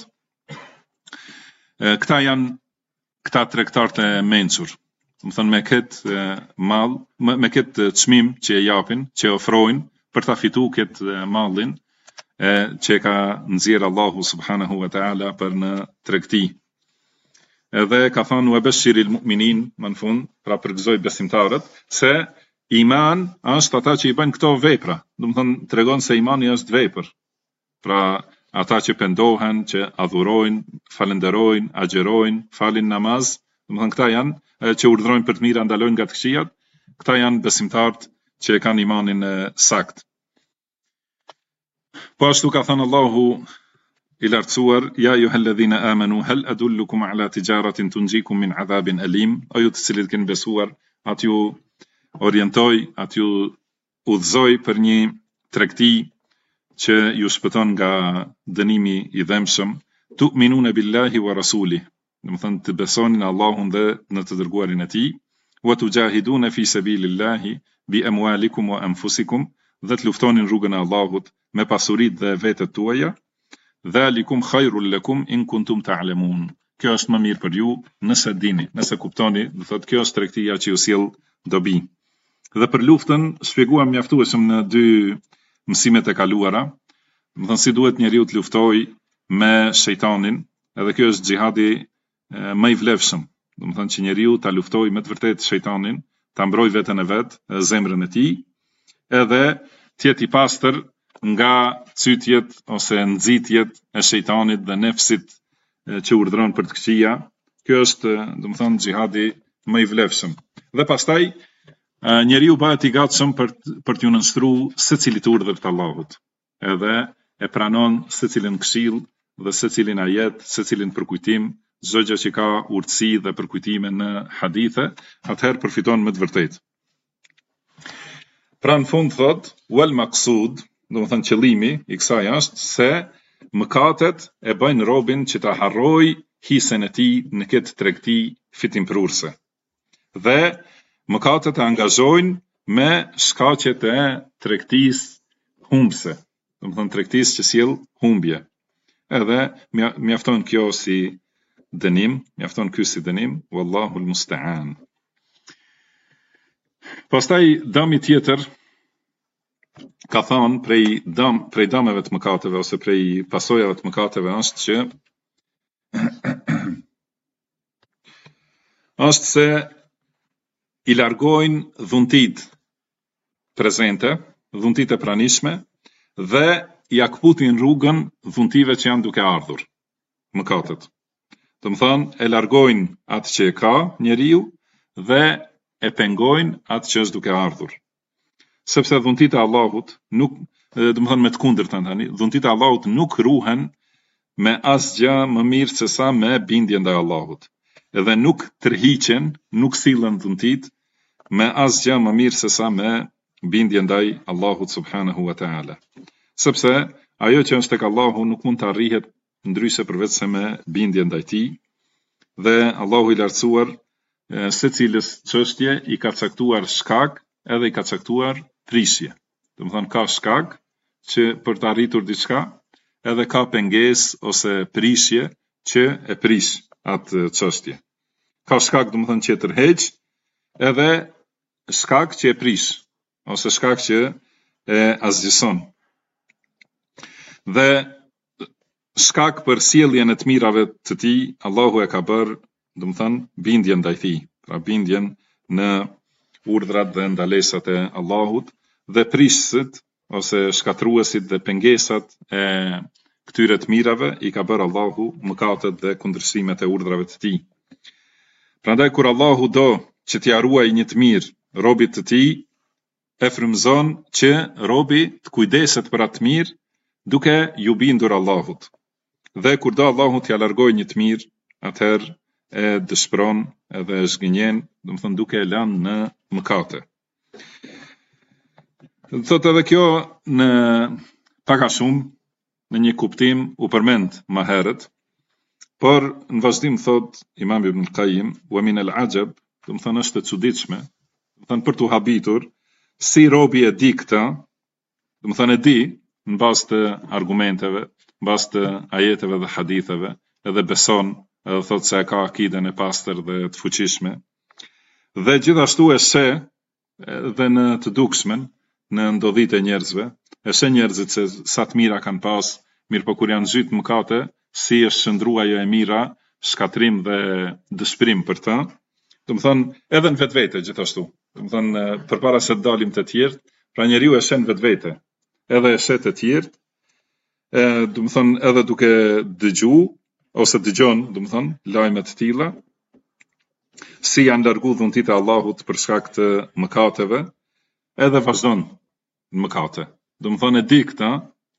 këta janë këta tregtarët e mençur. Do thonë me këtë mall, me këtë çmim që e japin, që ofrojnë për ta fituar këtë mallin që ka nxjerr Allahu subhanahu wa taala për në tregti. Edhe ka thënë wa bashiril mu'minin, më në fund, pra përgëzoj besimtarët se iman është ata që i bëjnë këto vepra. Do të thonë tregon se imani është vepër. Pra ata që pendohen, që adhurojnë, falenderojnë, agjerojnë, falin namaz, do të thonë këta janë që urdhrojnë për të mira, ndalojnë nga të këqijat, këta janë besimtarët që kanë imanin sakt. Po ashtu ka thënë Allahu i lartësuar: "Ja ayyuhalladhina amanu hal adullukum ala tijaratin tunjikum min adhabin alim", o ju të cilët keni besuar, atë ju orientoj, atë ju udhëzoj për një tregti që ju shpëton nga dënimi i dhëmshëm, tu'minuna billahi wa rasulih, do të thonë të besoni në Allahun dhe në të dërguarin e tij, wa tujahiduna fi sabilillahi bi amwalikum wa anfusikum, dhe të luftoni në rrugën e Allahut me pasuritë dhe vetët tuaja, dhalikum khairul lakum in kuntum ta'lamun. Kjo është më mirë për ju nëse dini, nëse kuptoni, do thotë kjo është tregtia që ju sjell dobi. Dhe për luftën shpjeguam mjaftueshëm në 2 mësimet e kaluara, do thonë si duhet njeriu të luftojë me shejtanin, edhe kjo është xhihadi më i vlefshëm. Do të thonë që njeriu ta luftojë me të vërtetë shejtanin, ta mbrojë veten e vet, zemrën e tij, edhe të jetë i pastër nga cytjet ose nxitjet e shejtanit dhe nefsit që urdhron për të këqija. Kjo është, do të thonë, xhihadi më i vlefshëm. Dhe pastaj njeriu bëhet i gatshëm për t'ju nënshkruar secilit urdhër të Allahut. Edhe e pranon secilin këshill dhe secilin ajet, secilin përkujtim, çdo gjë që ka urtësi dhe përkujtime në hadithe, atëherë përfiton me të vërtetë. Pra në fund thot, wal maqsud, do të thënë qëllimi i kësaj është se mëkatet e bëjnë robin që ta harrojë hisën e tij në këtë tregti fitimprurse. Dhe mëkatet e angazhojnë me shkaqet e tregtisë humbse, do të thënë tregtisë që sjell humbje. Edhe mjafton kjo si dënim, mjafton ky si dënim, wallahu al-musta'an. Pastaj dëmi tjetër ka thënë prej dëmeve të mëkateve ose prej pasojave të mëkateve është se i largojnë dhuntit prezente, dhuntit e pranishme dhe ja kputin rrugën dhuntive që janë duke ardhur, mëkatet. Do të thonë e largojnë atë që e ka njeriu dhe e pengojnë atë që është duke ardhur. Sepse dhuntit e Allahut nuk, do të thonë me të kundërtën tani, dhuntit e Allahut nuk ruhen me asgjë më mirë se sa me bindje ndaj Allahut. Edhe nuk tërhiqen, nuk sillen dhuntit me asgjë më mirë se sa me bindje ndaj Allahut subhanahu wa taala. Sepse ajo që është tek Allahu nuk mund të arrihet ndryshe përveç se me bindje ndaj tij, dhe Allahu i lartësuar secilës çështje i ka caktuar shkak edhe i ka caktuar prishje. Do të thonë ka shkak që për të arritur diçka, edhe ka pengesë ose prishje që e prish atë çështje. Ka shkak, do të thonë, që e tërheq, edhe shkak që e prish, ose shkak që e asgjëson. Dhe shkak për sjelljen e të mirave të tij, Allahu e ka bërë, do të thonë, bindjen ndaj tij, pra bindjen në urdhrat dhe ndalesat e Allahut, dhe prishësit ose shkatruesit dhe pengesat e këtyre të mirave i ka bërë Allahu mëkatet dhe kundërshtimet e urdhrave të tij. Prandaj kur Allahu do që t'ia ruajë një të mirë robit të tij, e frymëzon që robi të kujdeset për atë të mirë duke ju bindur Allahut. Dhe kur do Allahu t'ia largojë një të mirë, atëherë e dëshpëron edhe e zgënjen, do të thonë duke e lënë në mëkate. Thotë edhe kjo në pak a shumë në një kuptim u përmend më herët, por në vazhdim thot Imam Ibn al-Qayyim, wa min al-ajab, do të thonë është e çuditshme, do të thonë për tu habitur, si robi e di këtë, do të thonë e di në bazë të argumenteve, në bazë të ajeteve dhe haditheve, edhe beson, edhe thot se e ka akiden e pastër dhe të fuqishme, dhe gjithashtu e sheh dhe në të dukshmen, në ndodhit e njerëzve, e sheh njerëzit se sa të mira kanë pas, mirë po kur janë zhyt mëkate, si është shndrua ajo e mira, shkatrim dhe dëshpërim për të. Do të thonë edhe në vetvete gjithashtu. Do të thonë përpara se të dalim te tjerë, pra njeriu e sheh në vetvete, edhe e sheh te tjerë, do të thonë edhe duke dëgju ose dëgjon, do të thonë lajme të tilla, si janë largu dhuntit e Allahut për shkak të mëkateve, edhe vazhdon në mëkate. Do të thonë e di këtë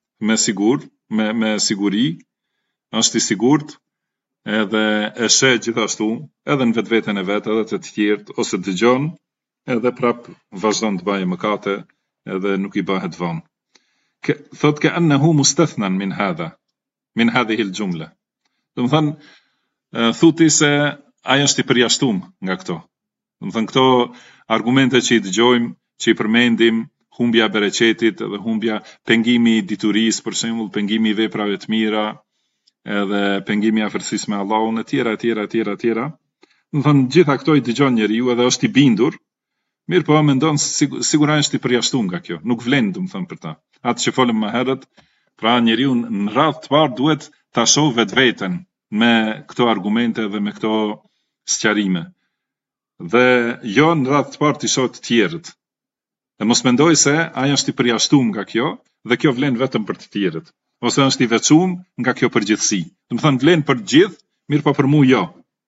me siguri, është i sigurt, edhe e sheh gjithashtu, edhe në vetveten e vet, edhe të tjerët, ose dëgjon, edhe prap vazhdon të bëjë mëkate, edhe nuk i bëhet vonë. Thot ke annahu mustathnan min hadhihi al-jumla. Do të thonë thuti se ai është i përjashtuar nga këto. Do të thonë këto argumente që i dëgjojmë, që i përmendim, humbja e bereqetit dhe humbja pengimi i diturisë, për shembull, pengimi i veprave të mira, edhe pengimi i afërsisë me Allahun, etj. Do të thonë gjitha këto i dëgjon njeriu edhe është i bindur, mirë po mendon sigurisht i përjashtuar nga kjo, nuk vlen, do të thonë për ta. Atë që folëm më herët, pra njeriu në radhë të parë duhet ta shohë vetveten me këto argumente dhe me këto sqarime. Dhe jo në radhë të parë të shohë të tjerët. Dhe mos mendoj se ai është i përjashtuar nga kjo dhe kjo vlen vetëm për të tjerët, ose është i veçuar nga kjo përgjithësi. Do të thonë vlen për të gjithë, mirë po për mua jo.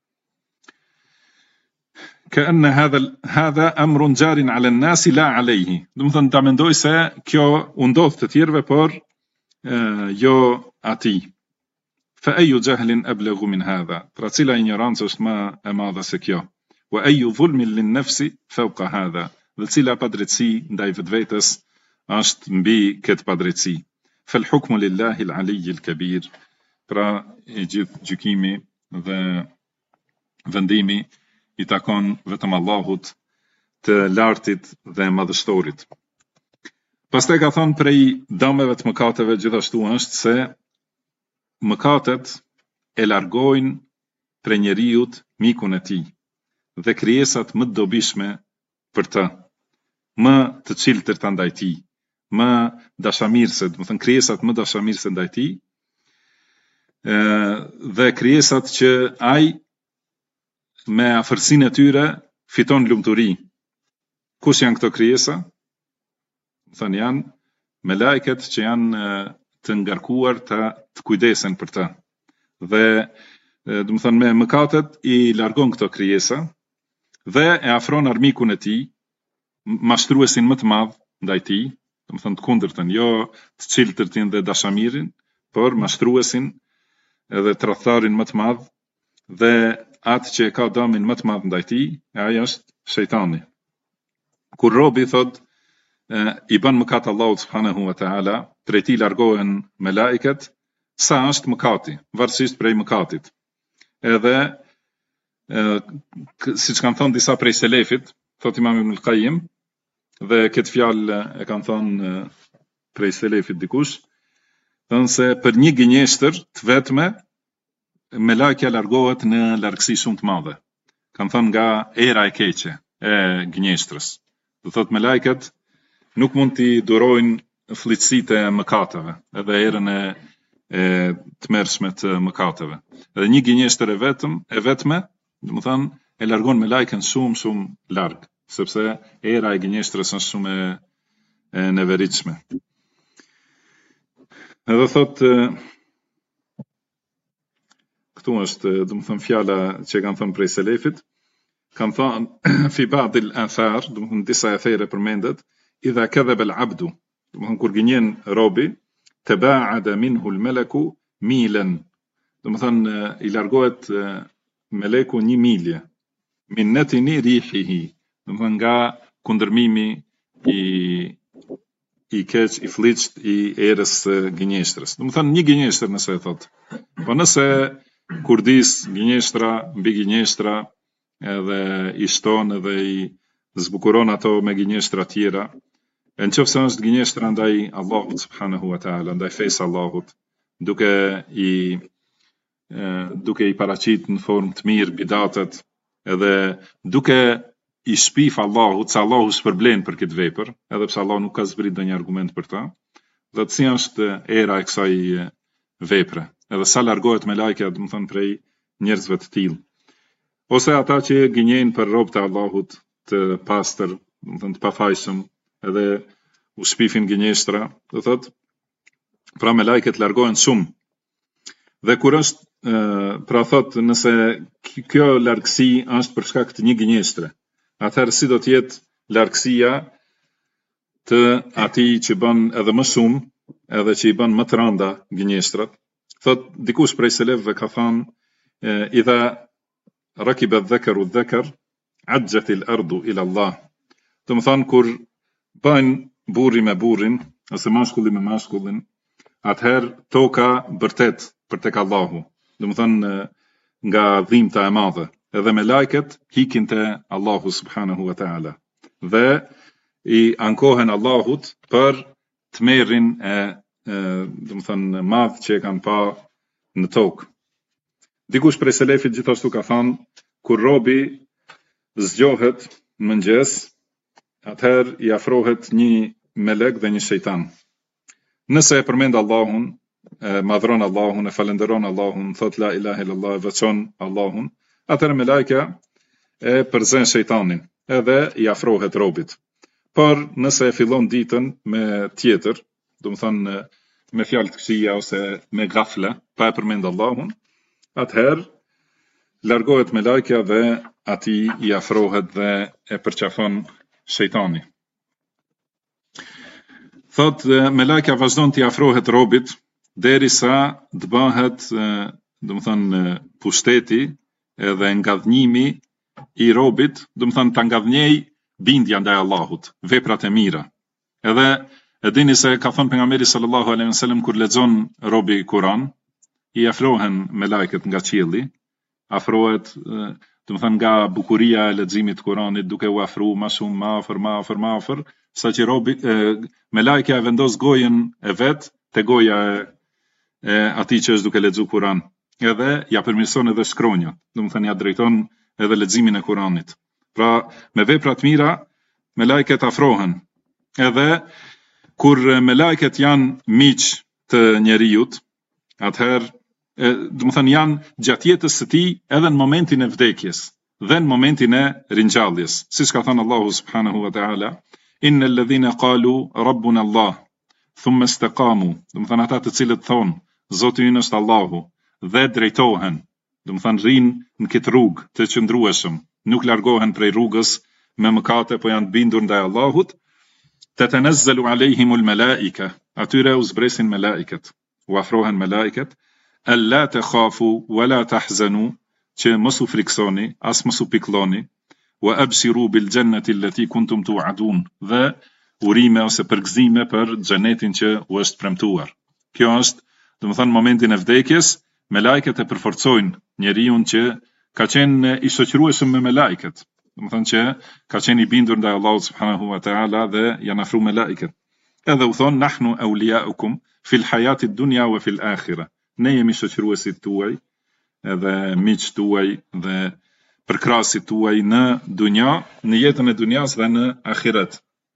Ka'anna hadha amrun jarin 'ala an-nas la 'alayhi. Do të thonë ta mendoj se kjo u ndodh të tjerëve, por jo atij. Fa ayu jahlin ablaghu min hadha. Pra cila ignorancë është më e madhe se kjo? Wa ayu dhulmin lin-nafsi fawqa hadha. Dhe cila padrejtësi ndaj vetvetes është mbi këtë padrejtësi. Fal hukmu lillahi al-'aliy al-kabir. Pra i gjithë gjykimi dhe vendimi i takon vetëm Allahut të lartit dhe madhështorit. Pastaj ka thonë prej dëmeve të mëkateve gjithashtu është se mëkatet e largojnë prej njeriut mikun e tij dhe krijesat më të dobishme për të, më të cilëtërta ndaj tij, më dashamirëse, do të thënë krijesat më dashamirëse ndaj tij, dhe krijesat që ai me afërsinë e tyre fiton lumturi. Kush janë këto krijesa? Do të thënë janë melajket që janë të ngarkuar të kujdesen për të. Dhe do të thënë me mëkatet i largon këto krijesa dhe e afron armikun e tij, mashtruesin më të madh ndaj tij, do të thënë të kundërtën, jo të cilëtërtin dhe dashamirin, por mashtruesin edhe tradhtarin më të madh dhe atë që e ka dëmin më të madh ndaj tij, ai është shejtani. Kur robi thot i bën mëkat Allahut subhanahu wa taala, prej tij largohen melajket, sa është mëkati, varësisht prej mëkatit. Edhe siç kanë thënë disa prej selefit, thot Imam Ibn al-Qayyim, dhe këtë fjalë e kanë thënë prej selefit dikush, thënë se për një gënjeshtër të vetme melajkja largohet në largësi shumë të madhe. Kanë thënë nga era e keqe e gënjeshtrës. Do thot melajket nuk mund t'i durojnë fllitësitë e mëkateve, edhe erën e tmerrshme të mëkateve. Edhe një gënjeshtër e vetme, do të thënë e largon melajken shumë larg, sepse era e gënjeshtrës është shumë e neveritshme. Edhe thot këtu është, do të thënë fjala që kanë thënë prej selefit, kanë thënë fi ba'd al-athar, do të thënë disa athere përmendet, idha kadhaba al-'abdu, do të thënë kur gënjen robi, taba'ada minhu al-malaku milan, do të thënë i largohet meleku një milje, min natini rihihi, do të thënë nga kundërmimi i keq, i fllixt i erës gënjeshtrës. Do të thënë një gënjeshtër nëse e thot. Po nëse kurdis gënjeshtra mbi gënjeshtra edhe i shton edhe i zbukuron ato me gënjeshtra tjera, në qoftë se është gënjeshtra ndaj Allahut subhanahu wa taala, ndaj fesë Allahut, duke i paraqit në formë të mirë bidatet, edhe duke i shpif Allahut, se Allahu shpërblen për këtë vepër, edhe pse Allahu nuk ka zbrit ndonjë argument për ta, dhe si është era e kësaj vepre, edhe sa largohet melajkja, do të thënë prej njerëzve të tillë. Ose ata që gënjejnë për robët e Allahut të pastër, do të thënë të pafajshëm, edhe u shpifin gënjeshtra, do thotë, pra melajket largohen shumë. Dhe kur është, pra thotë, nëse kjo largësi është për shkak të një gënjeshtre, atëherë si do të jetë largësia të atij që bën edhe më shumë, edhe që i bën më të rënda gënjeshtrat. Thot dikush prej selefëve ka thënë idha rakiba adh-dhakaru adh-dhakar ajjat al-ardu ila Allah. Do të thonë kur bën burri me burrin ose mashkulli me mashkullin, atëherë toka bërtet për tek Allahu. Do të thonë nga dhimbta e madhe. Edhe me lajket hikin te Allahu subhanahu wa taala dhe i ankohen Allahut për tmerrin do të thënë madh që e kanë pa në tokë. Dikush prej selefit gjithashtu ka thënë kur robi zgjohet në mëngjes, atëherë i afrohet një melek dhe një shejtan. Nëse e përmend Allahun, madhron Allahun, e falenderon Allahun, thot la ilaha illallah, e veçon Allahun, atëherë me lajka e përzen shejtanin edhe i afrohet robit. Por nëse e fillon ditën me tjetër, do të thënë me fjalë të këqija ose me gafle, pa e përmend Allahun, atëherë largohet me lajka dhe atij i afrohet dhe e përqafon shejtani. Thot me lajka vazhdon t'i afrohet robit derisa të bëhet, do të thënë pushteti edhe ngadhnimi i robit, do të thënë ta ngadhnjej bindja ndaj Allahut, veprat e mira. Edhe e dini se ka thënë pejgamberi sallallahu alaihi wasallam kur lexon robi Kur'an, i afrohen me lajket nga qielli, afrohet, do të thënë nga bukuria e leximit të Kur'anit, duke u afruar më shumë, më afër, saqë robi me lajka e vendos gojen e vet te goja e atij që është duke lexuar Kur'an. Edhe ja përmirëson edhe shkronjat, do të thënë ja drejton edhe leximin e Kur'anit. Pra me vepra të mira melajket afrohen. Edhe kur melajket janë miq të njeriut, atëherë, do të thënë janë gjatë jetës së tij edhe në momentin e vdekjes dhe në momentin e ringjalljes. Siç ka thënë Allahu subhanahu wa ta'ala, innal ladhina qalu rabbuna Allah thumma istaqamu, do të thënë ata të cilët thonë Zoti ynë është Allahu dhe drejtohen, do të thënë rrinë në këtë rrugë të qëndrueshëm, nuk largohen prej rrugës me mëkate, po janë bindur ndaj Allahut. Tatanazzalu alejhimul malaika, atyre u zbresin melaiket, u afrohen melaiket, alla takhafu wala tahzanu, që mos u friksoni, as mos u piklloni, wa abshiru bil jannati allati kuntum tu'adun, dhe urime ose përgëzime për xhenetin që u është premtuar. Kjo është, do të thënë, momentin e vdekjes, melaiket e përforcojnë njeriu që ka qenë i shoqërueshëm me melaiket. Do të thënë që ka qenë i bindur ndaj Allahut subhanahu wa ta'ala dhe janë afruar melaiket. Edhe u thon nahnu awliyaukum fil hayati dunya wa fil akhirah. Ne jemi shoqëruesit tuaj, edhe miqt tuaj dhe përkrasit tuaj në dunja, në jetën e dunjas dhe në ahiret.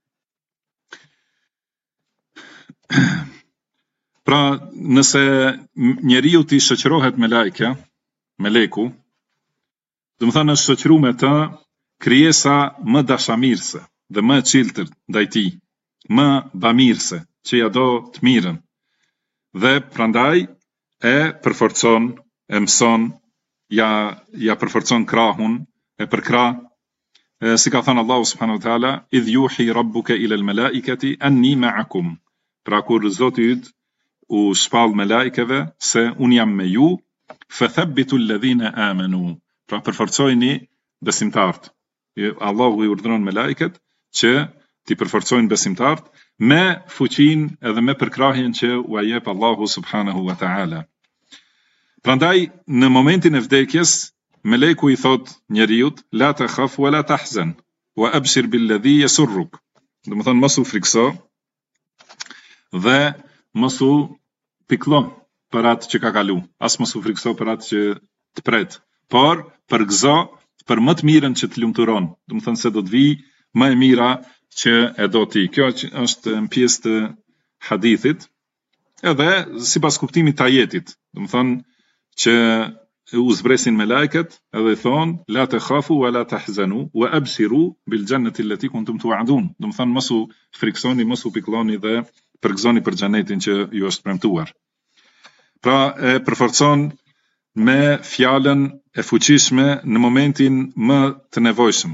Pra, nëse njeriu t'i shoqërohet me meleku, do të thënë është shoqëruar me të krijesa më dashamirëse dhe më e çiltër ndaj tij, më bamirëse, që ja do të mirën. Dhe prandaj e përforcon, e mëson, ja përforcon krahun, e përkrah, si ka thënë Allahu subhanahu wa ta'ala, idh yuhi rabbuka ila al-malaikati anni ma'akum. Pra kur Zoti yt u shpall melajkeve se unë jam me ju, fathabbitu alladhina amanu. Pra përforcojni besimtarët. Allahu i urdhëron melajket që t'i përforcojnë besimtarët me fuqinë edhe me përkrahjen që u jep Allahu subhanahu wa ta'ala. Prandaj në momentin e vdekjes, meleku i thot njeriut, la takhaf wa la tahzan wa abshir billadhi yasurruk. Do të thonë mos u frikso dhe mos u pikllon për atë që ka kalu, as mos u frikso për atë që të pret, por përgëzo për më të mirën që të lumturon, do të thënë se do të vi më e mira që e do ti. Kjo është në pjesë të hadithit, edhe sipas kuptimit të ajetit, do të thënë që u zbresin melajket edhe i thonë la takhafu wa la tahzanu wa abshiru bil jannati allati kuntum tu'adun. Do të thënë mos u friksoni, mos u piklloni dhe përgëzoni për xhenetin që ju është premtuar. Pra e përforcon me fjalën e fuqishme në momentin më të nevojshëm.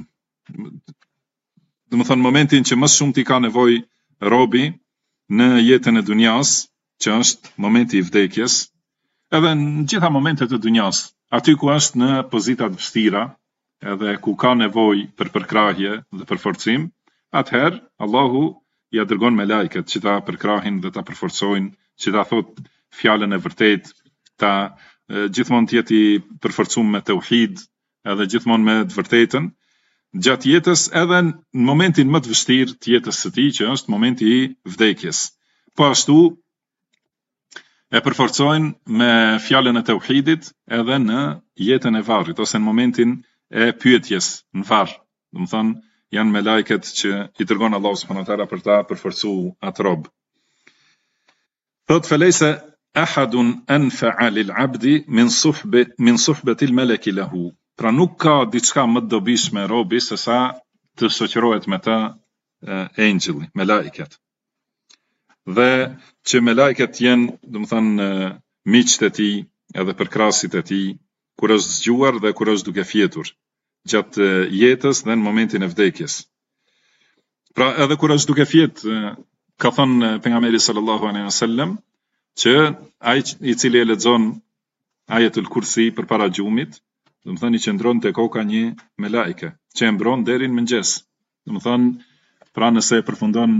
Do të thënë momentin që më shumë t'i ka nevojë robi në jetën e dunjas, që është momenti i vdekjes, edhe në gjitha momentet e dunjas, aty ku është në pozitat vështira, edhe ku ka nevojë për përkrahje dhe përforcim, atëherë Allahu ja dërgon melajket që ta përkrahin dhe ta përforcojnë, që ta thot fjalën e vërtet, ta gjithmonë të jeti përforcuar me tauhid, edhe gjithmonë me të vërtetën, gjatë jetës edhe në momentin më të vështirë të jetës së tij, që është momenti i vdekjes. Po ashtu e përforcojnë me fjalën e tauhidit edhe në jetën e varrit, ose në momentin e pyetjes në varr. Do të thonë janë melajket që i dërgon Allahu subhanahu wa taala për ta përforcuar atë rob. Thot felejse ahadun anfa'a lil 'abdi min suhbati al-malaki lahu. Pra nuk ka diçka më të dobishme robi se sa të shoqërohet me ta angjëlli, melajket. Dhe që melajket jenë, do të thënë, miqtë e tij, edhe përkrasit e tij, kur është zgjuar dhe kur është duke fjetur, gjatë jetës dhe në momentin e vdekjes. Pra edhe kur është duke fjet, ka thënë pejgamberi sallallahu alaihi wasallam, që ai i cili e lexon ajetul kursi përpara gjumit, do të thënë i qëndron te koka një melajke, që e mbron deri në mëngjes. Do të thënë, pra nëse e përfundon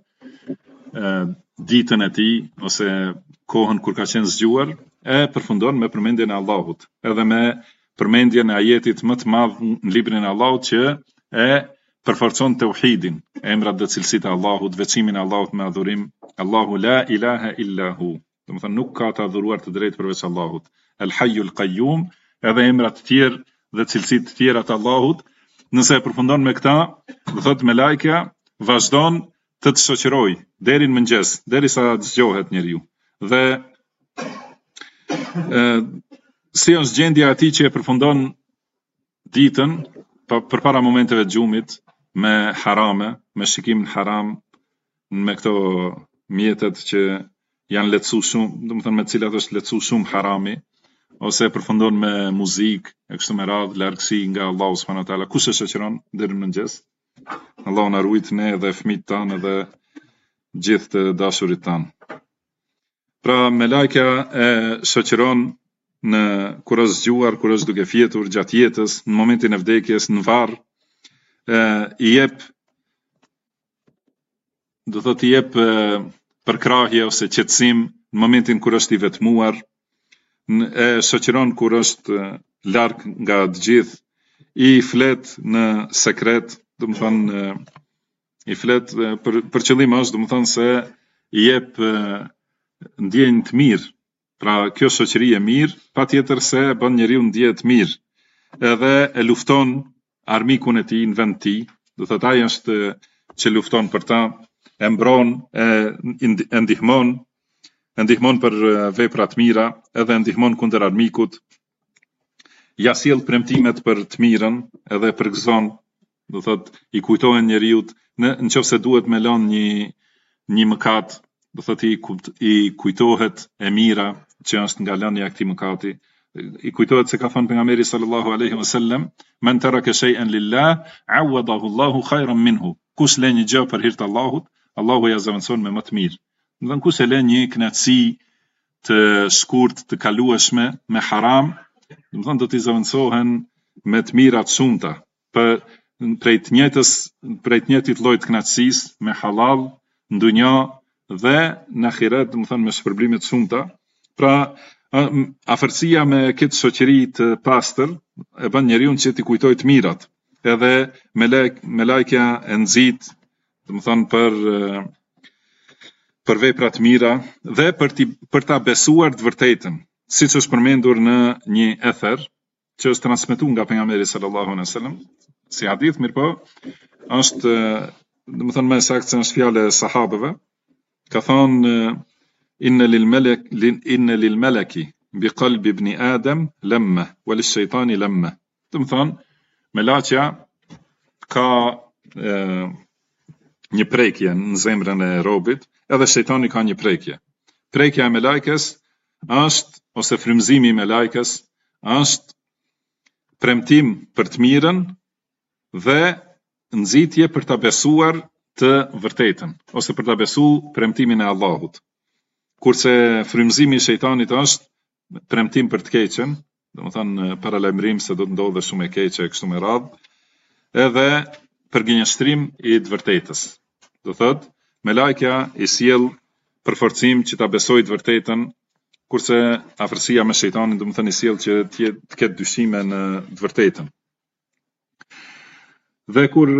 ditën e tij ose kohën kur ka qenë zgjuar, e përfundon me përmendjen e Allahut, edhe me përmendjen e ajetit më të madh në librin e Allahut që e përforcon tauhidin, emrat dhe cilësitë e Allahut, veçimin e Allahut me adhurim, Allahu la ilaha illa hu. Do të thënë nuk ka të adhuruar të drejtë përveç Allahut. El Hayyul Qayyum, edhe emrat të tjerë dhe cilësitë të tjera të Allahut, nëse e përfundon me këta, do thotë me lajka vazhdon të shoqëroj deri në mëngjes, derisa zgjohet njeriu. Dhe si është gjendja e atij që e përfundon ditën përpara momenteve të gjumit me harame, me shikimin haram, me këto mjetet që janë lehtësu shumë, domethënë me të cilat është lehtësu shumë harami, ose e përfundon me muzikë, e kështu me radhë, largësi nga Allahu subhanahu wa taala. Kush e shoqëron deri në mëngjes? Allahu na ruajt ne dhe fëmijët tanë dhe gjithë të dashurit tanë. Pra me lajka e shoqëron në kur është zgjuar, kur është duke fjetur gjatë jetës, në momentin e vdekjes, në varr, i jep, do thotë i jep përkrahje ose qetësim në momentin kur është i vetmuar, e shoqëron kur është larg nga të gjithë, i flet në sekret, domethënë i flet për qëllim është, domethënë se i jep ndjenjë të mirë. Pra kjo shoqëri e mirë, patjetër se e bën njeriu ndjehet mirë. Edhe e lufton armikun e tij në vend të tij, do thotë ai është që lufton për ta, e mbron, e ndihmon për vepra të mira, edhe e ndihmon kundër armikut, ja sjell premtimet për të mirën, edhe përgëzon, do thotë i kujtohen njeriut, nëse duhet me lënë një mëkat, do thotë i kujtohet e mira që është nga lënia e këtij mëkati. I kujtohet se ka thënë pejgamberi sallallahu alaihi wasallam, "Men taraka shay'an lillah, 'awadahu Allahu khayran minhu." Kush lë një gjë për hir të Allahut, Allahu ja zaventson me më të mirë. Do të thonë kush e lë një kënaqësi të shkurt, të kalueshme me haram, do të thonë do t'i zaventsohen me të mira të shumta, prej të njëjtit lloj të kënaqësisë me halal në dunja dhe në ahiret, do të thonë me shpërblime të shumta. Pra afërsia me këtë shoqëri të pastër e bën njeriu që t'i kujtojë të mirat. Edhe me lajka e nxit, do të thonë për vepra të mira dhe për ta besuar të vërtetën, siç është përmendur në një ether që është transmetuar nga pejgamberi sallallahu alaihi wasallam, si hadith, mirëpo është, do të thonë më saktë është fjalë e sahabëve, ka thonë inna lil malaki bi qalbi ibn Adam lamma wa lish shaytani lamma. Do të thonë me laqja ka një prekje në zemrën e robit, edhe shejtani ka një prekje. Prekja e me lajkes është, ose frymëzimi me lajkes, është premtim për të mirën dhe nxitje për ta besuar të vërtetën, ose për ta besuar premtimin e Allahut. Kurse frymëzimi i shejtanit është premtim për të keqen, domethënë paralajmërim se do të ndodhe shumë e keqe kështu me radhë, edhe përgënjeshtrim i të vërtetës. Do thotë, me lajka i sjell përforcim që ta besojë të vërtetën, kurse afërsia me shejtanin do të thënë i sjell që të ketë dyshime në të vërtetën. Dhe kur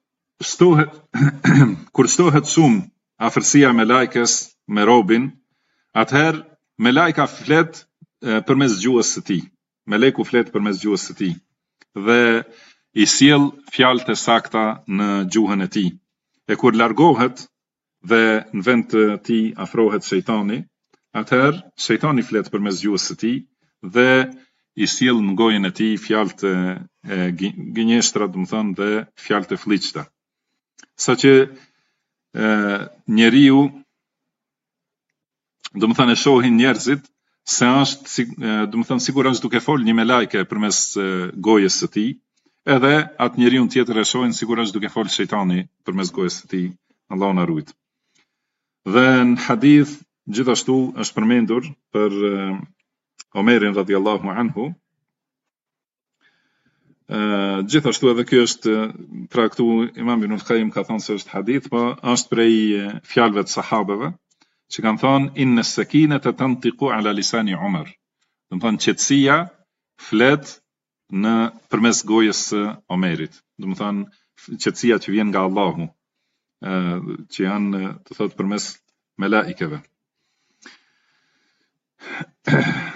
shtohet shumë afërsia me lajkes me robin, atëherë me lajka flet përmes gjuhës së tij. Meleku flet përmes gjuhës së tij dhe i sjell fjalët e sakta në gjuhën e tij. E kur largohet dhe në vend të tij afrohet shejtani, atëherë shejtani flet përmes gjuhës së tij dhe i sjell në gojën e tij fjalët e gënjeshtra, do të thonë, dhe fjalët e fllihta. Saqë njeriu, do të thënë, e shohin njerëzit se është, do të thënë, sigur është duke fol një me lajke përmes gojës së tij, edhe atë njeriu tjetër e shohin sigur është duke fol shejtani përmes gojës së tij. Allahu na ruaj. Dhe në hadith gjithashtu është përmendur për Omerin radhiyallahu anhu. Gjithashtu edhe kjo është, pra këtu Imam Ibn al-Qayyim ka thënë se është hadith, po është prej fjalëve të sahabeve që kanë thënë inna as-sakinata tantiqu ala lisani Umar. Do të thonë qetësia flet në përmes gojës së Omerit. Do të thonë qetësia që vjen nga Allahu, që janë, të thotë, përmes melaikeve.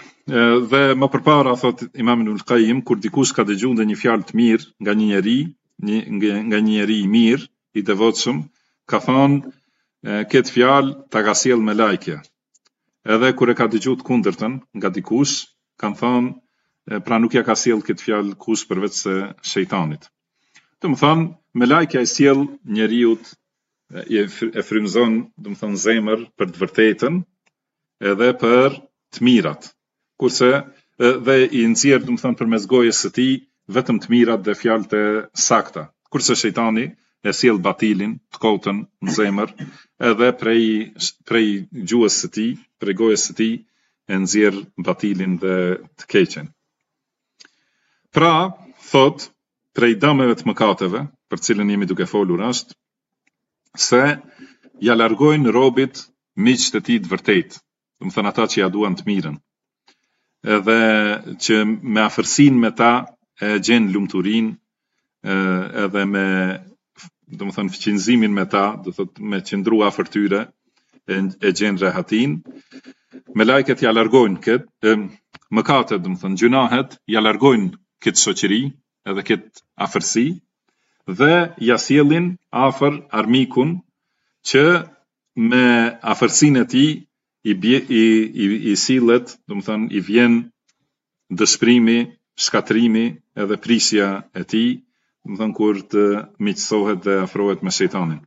Dhe më përpara, thot Imam Ibn al-Qayyim, kur dikush ka dëgjuar një fjalë të mirë nga një njeri, nga një njeri i mirë, i devotshëm, ka thonë këtë fjalë ta ka sjell me lajke. Edhe kur e ka dëgjuar kundërtën nga dikush, kanë thonë pra nuk ja ka sjell këtë fjalë kush përveç se shejtanit. Domethënë, me lajke e sjell njeriut e frymëzon, domethënë zemër për të vërtetën edhe për të mirat. Kurse dhe i nxjerr domethënë përmes gojës së tij vetëm të mirat dhe fjalët e sakta. Kurse shejtani e sjell batilin, të kotën në zemër, edhe prej gjuhës së tij, prej gojës së tij e nxjerr batilin dhe të keqen. Pra, thot, prej dëmeve të mëkateve, për cilën jemi duke folur është, se ja largojnë robit miqtë e tij të vërtetë, domethënë ata që ja duan të mirën, edhe që me afërsinë me ta e gjen lumturinë, edhe me domethënë fqinëzimin me ta, do thot me qëndru afër tyre e gjen rehatin. Me lajket ja largojnë këtë mëkatet, domethënë gjunahet ja largojnë këtë shoqëri edhe këtë afërsi dhe ja sjellin afër armikun që me afërsinë e tij i sillet, domethënë i vjen dëshpërimi, shkatrimi edhe prisja e tij, domethënë kur të miqësohet dhe afrohet me shejtanin.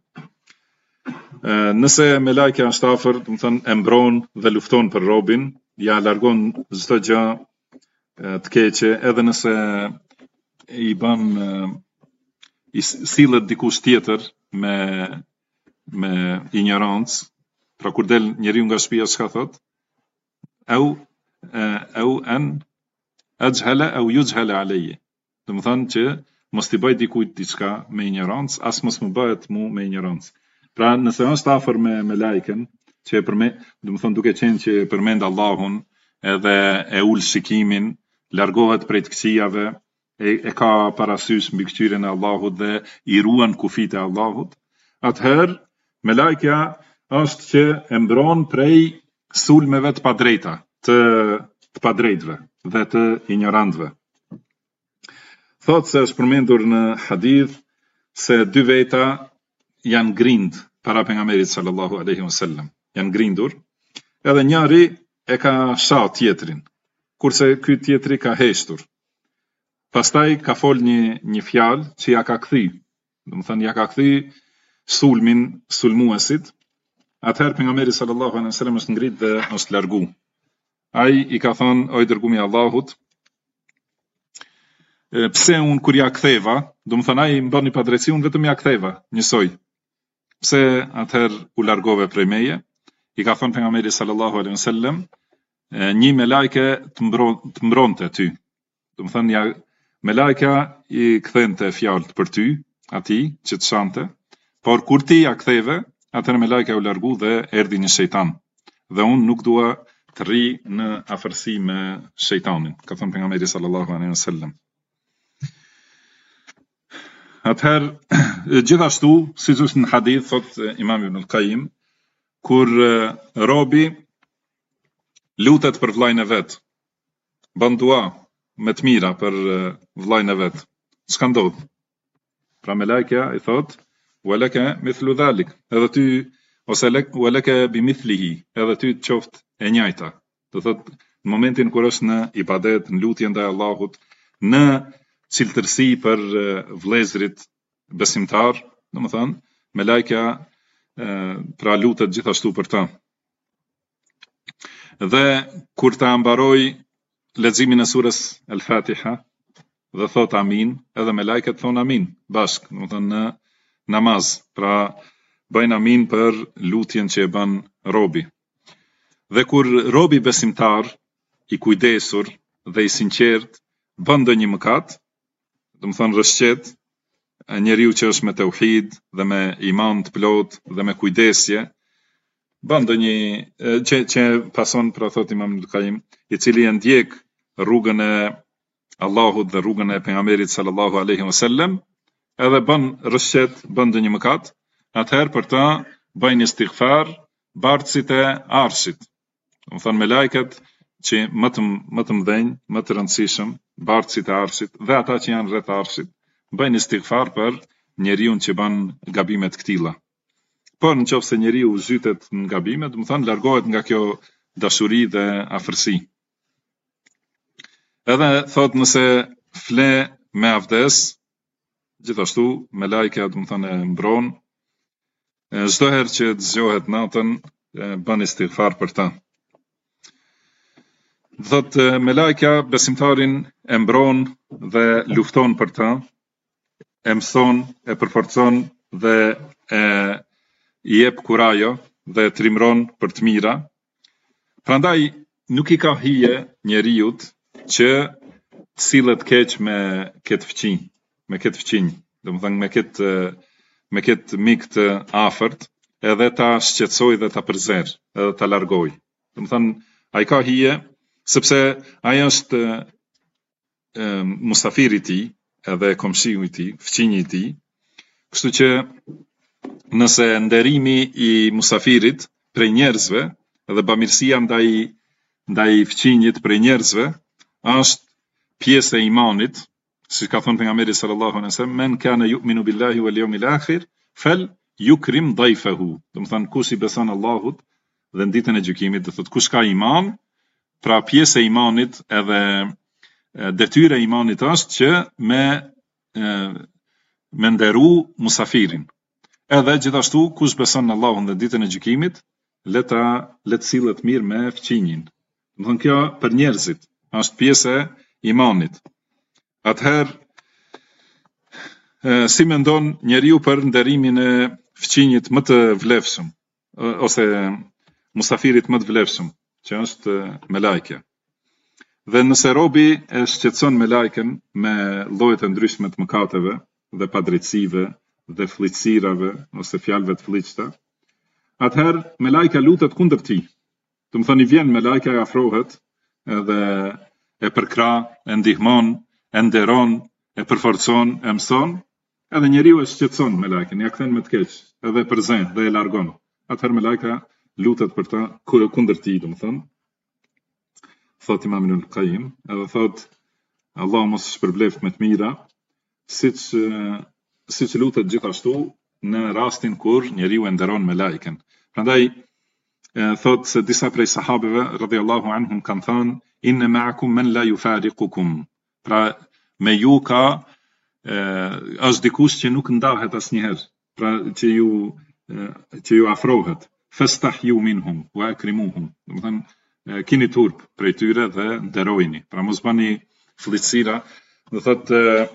Nëse me lajke është afër, domethënë e mbron dhe lufton për robin, ja largon çdo gjë të keqe, edhe nëse i bën i sillet dikush tjetër me ignorancë, pra kur del njeriu nga shtëpia çka thot? Au an ajhala au yujhala alayya. Domethënë që mos t'i bëj dikujt diçka me ignorancë, as mos më bëhet mu me ignorancë. Pra nëse është afër me lajken, që e përmend, domethënë duke qenë që përmend Allahun, edhe e ul shikimin, largohet prej të këqijave, e ka parasysh mbi këqyrën e Allahut dhe i ruan kufit e Allahut, atëherë me lajkja është që e mbron prej sulmeve të padrejta, të padrejtve dhe të ignorantëve. Thotë se është përmendur në hadith se dy veta janë grind para pejgamberit sallallahu alaihi wasallam. Janë grindur, edhe njëri e ka sha tjetrin, kurse ky tjetri ka heshtur. Pastaj ka fol një fjalë që ja ka kthy. Domethënë ja ka kthy sulmin sulmuesit. Atëherë pejgamberi sallallahu alaihi wasallam është ngrit dhe është largu. Ai i ka thonë, o i dërguari i Allahut, pse unë kur ja ktheva, domethënë ai më bëni padrejti, unë vetëm ja ktheva, njësoj. Pse atëherë u largove prej meje? I ka thonë pejgamberi sallallahu alaihi wasallam, një me lajke të mbronte ty. Domethënë me lajka i kthente fjalët për ty, atij që të shante, por kur ti ja ktheve, atëherë me lajka u largu dhe erdhi një shejtan. Dhe unë nuk dua të rri në afërsi me shejtanin, ka thënë pejgamberi sallallahu alaihi wasallam. Atëherë, gjithashtu, siç është në hadith, thot Imam Ibn al-Qayyim, kur robi lutet për vllajën e vet, bën dua me të mira për vllajën e vet, çka ndodh? Pra me lajkja i thot, walaka mithlu dhalik, edhe ty, ose walaka bimithlihi, edhe ty të qoftë e njëjta. Do thot, në momentin kur është në ibadet, në lutje ndaj Allahut, në cilëtërsi për vëllezërit besimtar, domethënë, me lajkja pra lutet gjithashtu për ta. Dhe kur ta mbaroj leximin e surës Al-Fatiha dhe thot amin, edhe me lajket thon amin bashk, domethënë në namaz, pra bëjnë amin për lutjen që e bën robi. Dhe kur robi besimtar, i kujdesur dhe i sinqert, bën ndonjë mëkat, domethënë rrëshqet, njeriu që është me tauhid dhe me iman të plot dhe me kujdesje, bën ndonjë që pason, pra thot Imam al-Qayyim, i cili e ndjek rrugën e Allahut dhe rrugën e pejgamberit sallallahu alaihi wasallam, edhe bën rrëshqet, bën ndonjë mëkat, atëherë për ta bëjnë istighfar bartësit e arshit. Domethënë me lajket që më të mëdhenj, më të rëndësishëm, bartësit e arshit dhe ata që janë rreth arshit, bëjnë istighfar për njeriu që bën gabime të këtilla. Por nëse njeriu zhytet në gabime, do të thonë largohet nga kjo dashuri dhe afërsi. Edhe thot nëse fle me avdes, gjithashtu me lajka do të thonë e mbron, çdo herë që të zgjohet natën bën istighfar për ta. Thot me lajka besimtarin e mbron dhe lufton për ta, e mëson, e përforcon dhe e jep kurajo dhe trimron për të mira. Prandaj nuk I ka hije njeriut që të sillet keq me këtë fëqinj, domethënë me këtë mik të afërt, edhe ta shqetësoj dhe ta përzer, edhe ta largoj. Domethënë ai ka hije sepse ai është musafiri I tij, edhe komshiu I tij, fëqinji I tij, kështu që nëse nderimi I musafirit prej njerëzve dhe bamirësia ndaj fëqinjit prej njerëzve është pjesë e imanit, si ka thënë pejgamberi sallallahu alaihi wasallam, men kana yu'minu billahi wal yawmil akhir fal yukrim dayfahu. Domethënë kush I beson Allahut dhe në ditën e gjykimit, do thotë kush ka iman, pra pjesë e imanit edhe detyra e imanit është që me nderu musafirin. Edhe gjithashtu kush beson në Allahun dhe ditën e gjykimit, le të sillet mirë me fëqinjin. Domethënë kjo për njerëzit është pjesë e imanit. Atëherë si mendon njeriu për nderimin e fëqinjit më të vlefshëm ose musafirit më të vlefshëm, që është me lajke. Dhe nëse robi e shqetëson me lajken me llojet e ndryshme të mëkateve dhe padrejtësive dhe fllitësirave ose fjalëve të fllitshta, atëherë me lajka lutet kundër tij. Domethënë I vjen me lajka, e afrohet edhe e përkra, e ndihmon, e nderon, e përforcon, e mëson, edhe njeriu e shqetëson me lajken, ja kthen me të keq, edhe e përzen dhe e largon. Atëherë me lajka lutet për ta kundër tij, domethënë. Thot Imam Ibn al-Qayyim, edhe thot Allah mos shpërbleft me të mira, siç lutet gjithashtu në rastin kur njeriu e nderon me lajken. Prandaj thot se disa prej sahabeve radhiyallahu anhum kanë thënë inna ma'akum man la yufariqukum. Pra me ju ka është dikush që nuk ndahet asnjëherë, pra që ju afrohet. Fastahyu minhum wa akrimuhum. Domethënë kini turp prej tyre dhe nderojini. Pra mos bani fllitësira, do thot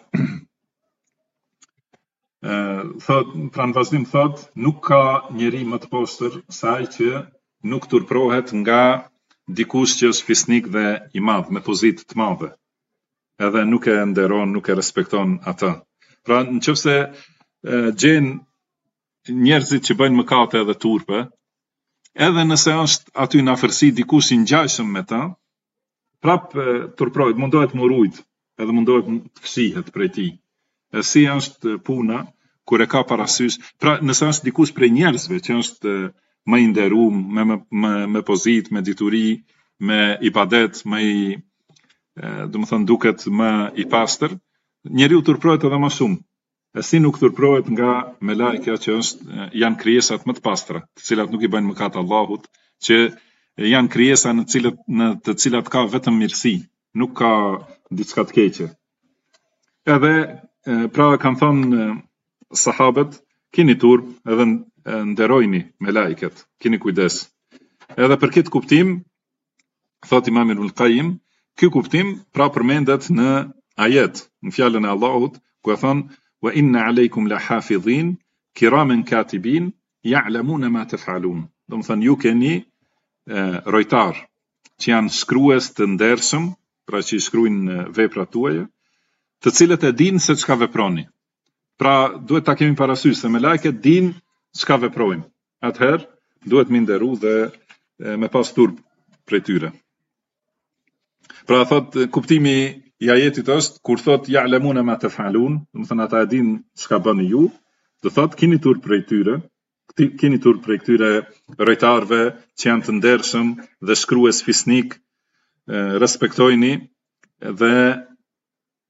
pra në vazhdim thot nuk ka njeri më të poshtër se ai që nuk turprohet nga dikush që është fisnik dhe I madh me pozitë të madhe. Edhe nuk e nderon, nuk e respekton atë. Pra nëse gjen njerëzit që bëjnë mëkate dhe turpe, edhe nëse është aty në afërsi dikush I ngjajshëm me ta, prap turprohet, mundohet më rujt, edhe mundohet të fshihet prej tij. E si është puna kur e ka parasysh, pra nëse është dikush prej njerëzve që është më I nderuar, me pozitë, me dituri, me ibadet, domethënë duket më I pastër, njeriu turprohet edhe më shumë. E si nuk turprohet nga me lajka që janë krijesat më të pastra, të cilat nuk I bëjnë mëkat Allahut, që janë krijesa në të cilat ka vetëm mirësi, nuk ka diçka të keqe. Edhe pra kanë thënë sahabët, keni turp edhe nderojni me lajket, keni kujdes. Edhe për këtë kuptim, thot Imam Ibn al-Qayyim, ky kuptim pra përmendet në ajet, në fjalën e Allahut, ku e thon wa inna alaykum la hafidhin kiraman katibin ya'lamuna ma taf'alun. Domethënë ju keni rojtar që janë shkrues të ndershëm, pra që I shkruajnë veprat tuaja, të cilët e dinë se çka veproni. Pra duhet ta kemi parasysh se me lajket dinë çka veprojmë. Atëherë duhet më nderu dhe me pas turp prej tyre. Pra thot kuptimi I ajetit është kur thot ya'lamuna ma taf'alun, domethënë ata e dinë çka bëni ju, do thot keni turp prej tyre, keni turp prej këtyre rojtarëve që janë të ndershëm dhe shkrues fisnik, respektojini dhe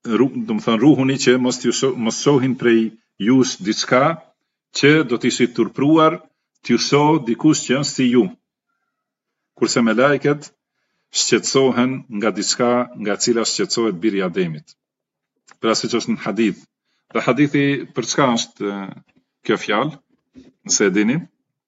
ruhuni që mos shohin prej jush diçka që do t'ishit turpruar t'ju shoh dikush që është si ju. Kurse me lajket shqetësohen nga diçka nga cila shqetësohet biri i Ademit. Pra siç është në hadith. Dhe hadithi për çka është kjo fjalë? Nëse e dini.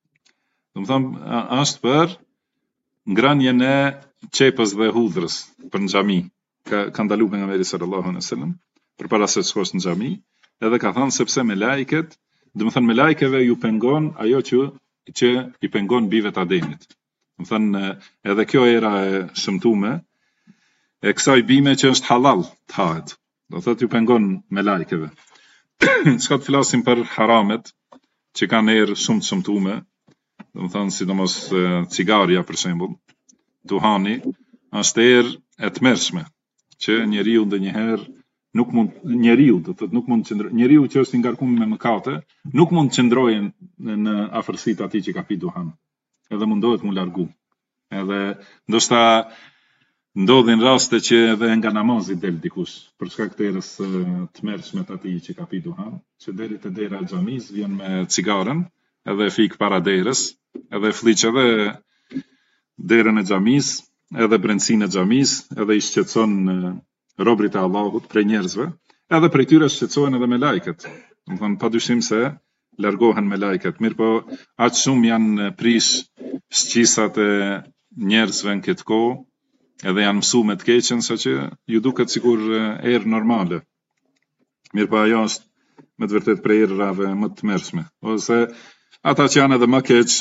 Është për ngranjen e qepës dhe hudhrës për në xhami. Ka ndalu pejgamberi sallallahu alaihi wasallam përpara se të shkosh në xhami, edhe ka thënë sepse me lajket, me lajkeve ju pengon ajo që i pengon bive të Ademit. Edhe kjo era e shëmtume e kësaj bime që është halal të hahet. Do thotë ju pengon me lajkeve. Çka të flasim për haramet që kanë erë shumë të shëmtume, sidomos cigaria për shembull, duhani, është erë e tmerrshme që njeriu ndonjëherë nuk mund njeriu që është i ngarkuar me mëkate, nuk mund të qëndrojë në afërsitë atij që ka pi duhan. Edhe mundohet mu largu. Edhe ndoshta ndodhin raste që edhe nga namazi del dikush për shkak të erës tmerrshme të atij që ka pi duhan, që deri te dera e xhamis vjen me cigaren, edhe fik para derës, edhe fliq edhe derën e xhamis, edhe brendsinë e xhamis, edhe i shqetëson robrit e Allahut prej njerëzve, edhe prej tyre shqetësohen edhe me lajket. Padyshim se largohen me lajket. Mirë po, aq shumë janë prish shqisat e njerëzve në këtë kohë, edhe janë mësu me të keqen, sa që ju duket sikur erë normale. Mirë po, ajo është me të vërtet prej erërave më të tmerrshme. Ose ata që janë edhe më keq,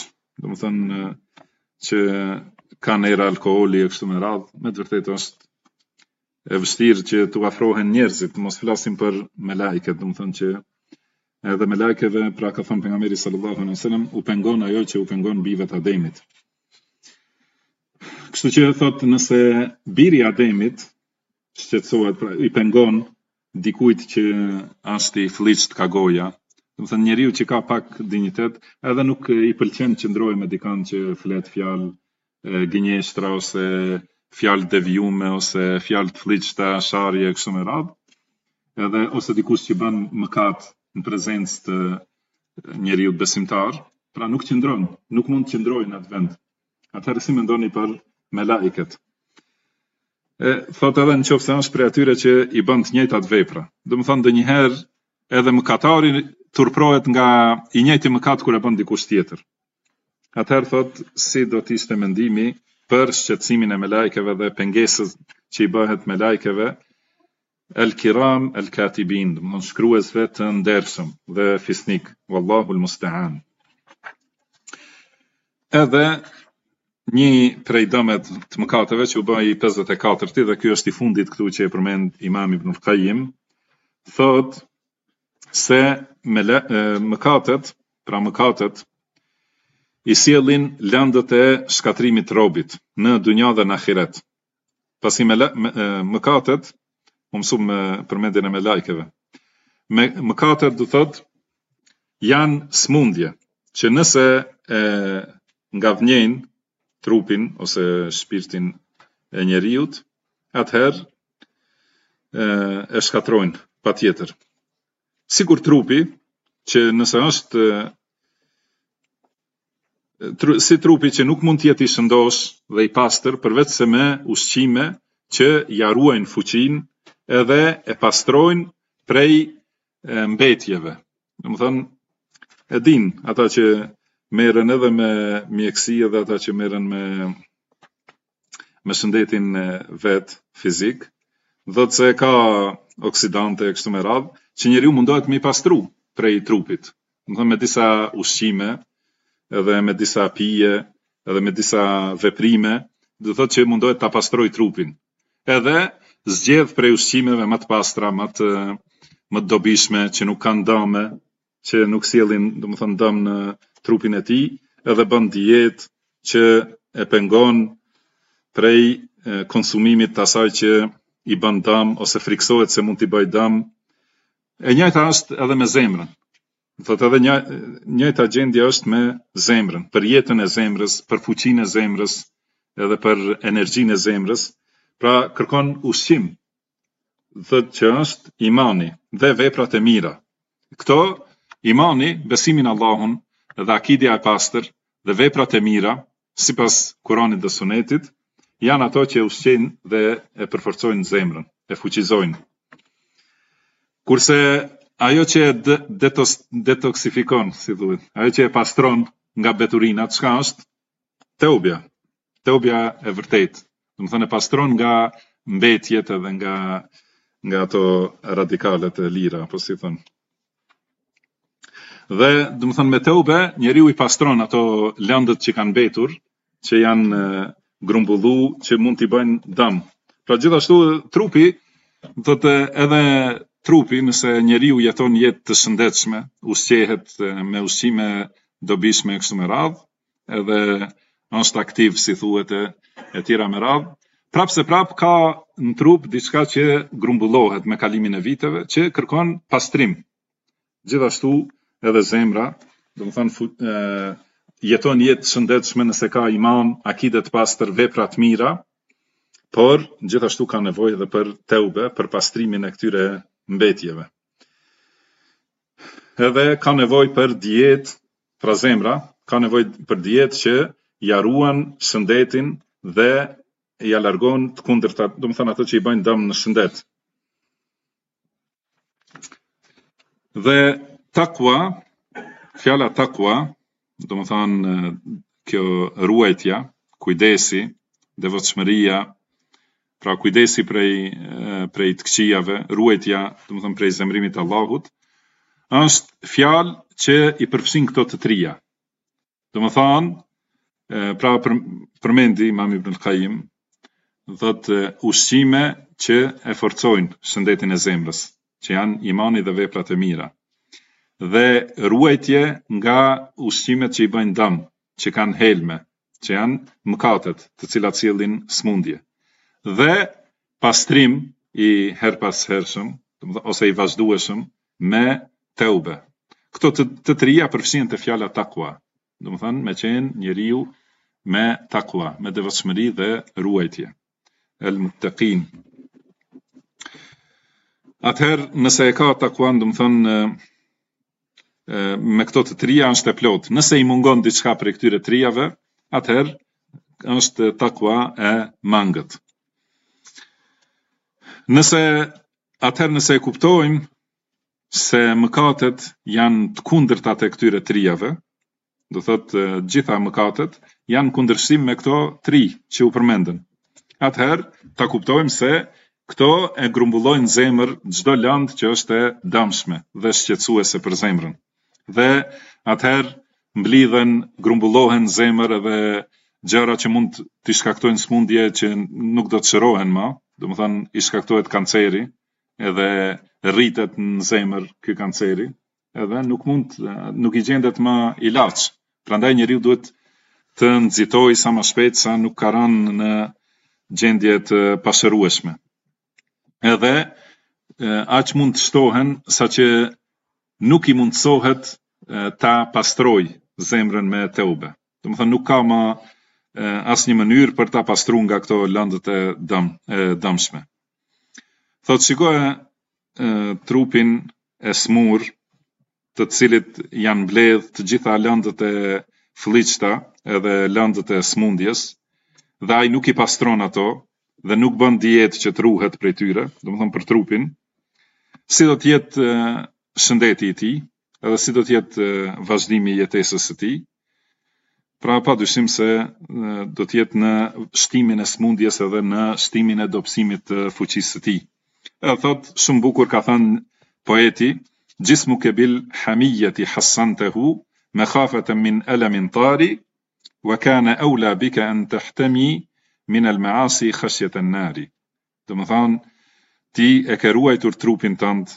që kanë erë alkooli e kështu me radhë, me të vërtet është e vështirë që t'u afrohen njerëzit, mos flasim për me lajket, që edhe me lajkeve, pra ka thënë pejgamberi sallallahu alaihi wasallam, u pengon ajo që u pengon bijve të Ademit. Kështu që thotë nëse biri i Ademit shqetësohet, pra i pengon dikujt që është i fliqt ka goja, njeriu që ka pak dinjitet, edhe nuk i pëlqen të qëndrojë me dikant që flet fjalë gënjeshtra ose fjalë devijume ose fjalë të fliqta, sharje kështu me radhë, edhe ose dikush që bën mëkat në prezencë të njeriu besimtar, pra nuk qëndron, nuk mund të qëndrojë në atë vend. Atëherë si mendoni për me lajket? Thot edhe në qoftë se është prej atyre që i bën të njëjtat vepra. Ndonjëherë edhe mëkatari turprohet nga i njëjti mëkat kur e bën dikush tjetër. Atëherë thot si do të ishte mendimi për shqetësimin e me lajkeve dhe pengesës që i bëhet me lajkeve, el kiram, el katibin, shkruesve të ndershëm dhe fisnik, wallahu al-musta'an. Edhe një prej dëmet të mëkateve që u bë i 54-ti, dhe ky është i fundit këtu që e përmend Imam Ibn al-Qayyim, thot se mëkatet i sjellin lëndët e shkatrimit robit në dunja dhe në ahiret. Pasi mëkatet, mësum përmendjen e me lajkeve. Mëkatet do thot janë smundje që nëse nga vnjejnë trupin ose shpirtin e njeriut, atëherë e shkatrojnë patjetër. Sikur trupi, që nëse është si trupi që nuk mund të jetë i shëndosh dhe i pastër përveç se me ushqime që ja ruajnë fuqinë edhe e pastrojnë prej mbetjeve. Domethënë e din ata që merren edhe me mjeksi edhe ata që merren me shëndetin vet fizik, thotë se ka oksidante e kështu me radhë, që njeriu mundohet me i pastru prej trupit. Domethënë me disa ushqime, edhe me disa pije, edhe me disa veprime, do thotë që mundohet ta pastroj trupin. Edhe zgjedh prej ushqimeve më të pastra, më të dobishme, që nuk kanë dëme, që nuk sjellin, domethënë dëm në trupin e tij, edhe bën dietë që e pengon prej konsumimit të asaj që i bën dëm ose friksohet se mund t'i bëj dëm. E njëjta është edhe me zemrën. Thotë edhe njëjta gjendje është me zemrën, për jetën e zemrës, për fuqinë e zemrës, edhe për energjinë e zemrës. Pra kërkon ushqim. thot që është imani dhe veprat e mira. Këto, imani, besimi në Allahun dhe akidja e pastër dhe veprat e mira, sipas Kuranit dhe Sunetit, janë ato që ushqejnë dhe e përforcojnë zemrën, e fuqizojnë. Kurse ajo që detoksifikon, si thuhet, ajo që e pastron nga beturinat, çka është? Teubja. Teubja e vërtetë. Do të thënë e pastron nga mbetjet edhe nga ato radikalet e lira, apo si thon. Dhe do të thënë me teube njeriu i pastron ato lëndët që kanë mbetur, që janë grumbullu, që mund t'i bëjnë dëm. Pra gjithashtu trupi, thotë edhe trupi, nëse njeriu jeton jetë të shëndetshme, ushqehet me ushqime dobishme kështu me radhë, edhe është aktiv, si thuhet, e tjera me radhë, prap se prap ka në trup diçka që grumbullohet me kalimin e viteve, që kërkon pastrim. Gjithashtu edhe zemra, do të thënë jeton jetë shëndetshme nëse ka iman, akide të pastër, vepra të mira, por gjithashtu ka nevojë edhe për teube, për pastrimin e këtyre mbetjeve. Edhe ka nevojë për dietë, pra zemra, ka nevojë për dietë që ja ruan shëndetin dhe ja largon të kundërtat, do të thënë ato që i bëjnë dëm në shëndet. Dhe takwa, fjala takwa, do të thënë kjo ruajtja, kujdesi, devotshmëria, pra kujdesi prej të këqijave, ruajtja, do të thënë prej zemrimit të Allahut, është fjalë që i përfshin këto të trija. Do të thënë, pra përmendi Imam Ibn al-Qayyim, thotë ushqime që e forcojnë shëndetin e zemrës, që janë imani dhe veprat e mira. Dhe ruajtje nga ushqimet që i bëjnë dëm, që kanë helme, që janë mëkatet, të cilat sjellin smundje. Dhe pastrim i her pas hershëm, ose i vazhdueshëm me teube. Këto të trija përfshihen te fjala takwa. Do të thënë me qenë njeriu me takwa, me devotshmëri dhe ruajtje. El muttaqin. Atëherë, nëse e ka takwa, do të thënë me këto të trija është e plot. Nëse i mungon diçka prej këtyre trijave, atëherë është takwa e mangët. Nëse e kuptojmë se mëkatet janë të kundërtat e këtyre trijave, do thotë gjitha mëkatet janë kundërshtim me këto tri që u përmendën. Atëherë ta kuptojmë se këto e grumbullojnë zemër çdo lëndë që është e dëmshme dhe shqetësuese për zemrën. Dhe atëherë mblidhen, grumbullohen zemër edhe gjëra që mund t'i shkaktojnë smundje që nuk do të shërohen më, do të thënë i shkaktohet kanceri, edhe rritet në zemër ky kanceri, edhe nuk i gjendet më ilaç. Prandaj njeriu duhet të nxitojë sa më shpejt sa nuk ka rënë në gjendje të pashërueshme. Edhe aq mund të shtohen saqë nuk i mundsohet ta pastroj zemrën me teube. Do të thënë nuk ka më asnjë mënyrë për ta pastruar nga këto lëndët e dëmshme. Thotë shikoje trupin e smur, të cilit janë mbledh të gjitha lëndët e fllliçta edhe lëndët e smundjes, dhe ai nuk i pastron ato dhe nuk bën dietë që të ruhet prej tyre, do të thënë për trupin, si do të jetë shëndeti i tij, edhe si do të jetë vazhdimi i jetesës së tij. Pra padyshim se do të jetë në shtimin e smundjes edhe në shtimin e dobësimit të fuqisë së tij. Edhe thot shumë bukur ka thënë poeti, jismuka bil hamiyati hassantahu makhafatan min alamin tari wa kana awla bika an tahtami min al maasi khashyata an nari. Do të thonë ti e ke ruajtur trupin tënd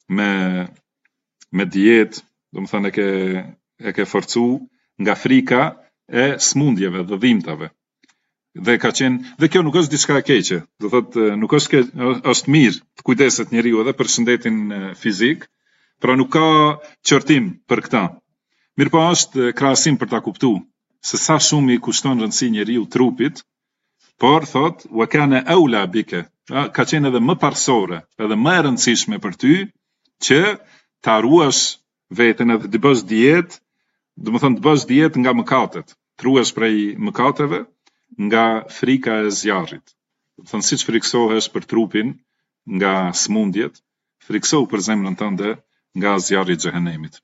me dietë, do të thonë e ke forcu nga frika e smundjeve dhe dhimbtave. Dhe kjo nuk është diçka e keqe, do thotë nuk është mirë të kujdeset njeriu edhe për shëndetin fizik, pra nuk ka qortim për këtë. Mirëpo është krahasim për ta kuptuar se sa shumë i kushton rëndësi njeriu trupit, por thot wa kana awla bika, ka qenë edhe më parsorë, edhe më e rëndësishme për ty që ta ruash veten edhe të bësh dietë, do të thonë të bësh dietë nga mëkatet, të ruash prej mëkateve nga frika e zjarrit. Do të thonë siç friksohesh për trupin nga smundjet, friksohu për zemrën tënde nga zjarri i xhehenemit.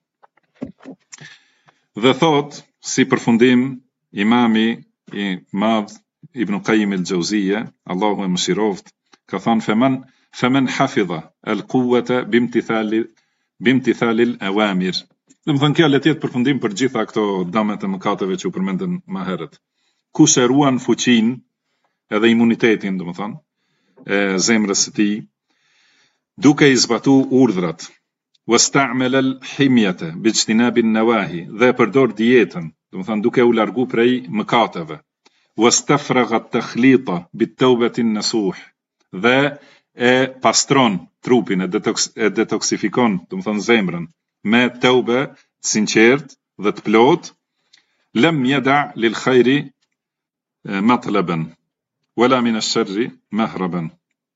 Dhe thot, si përfundim, imami i madh Ibn Qayyim al-Jauziyja, Allahu e mëshiroft, ka thënë femen hafidha al-quwwata bimtithali al-awamir. Do të thonë kjo le të jetë përfundim për gjitha këto damet e mëkateve që u përmendën më herët. Kush e ruan fuqinë edhe imunitetin, do të thonë, e zemrës së tij, duke i zbatu urdhrat, wasta'mala al-himyata bijtinabi an-nawahi, dhe përdor dietën, do të thonë duke u largu prej mëkateve, wastafragha at-takhlita bit-tawbati an-nasuh, dhe e pastron trupin, e detoksifikon, do të thonë zemrën, me tawbe të sinqert dhe të plot, lam yada' lil khairi matlaban wala min ash-sharri mahraban.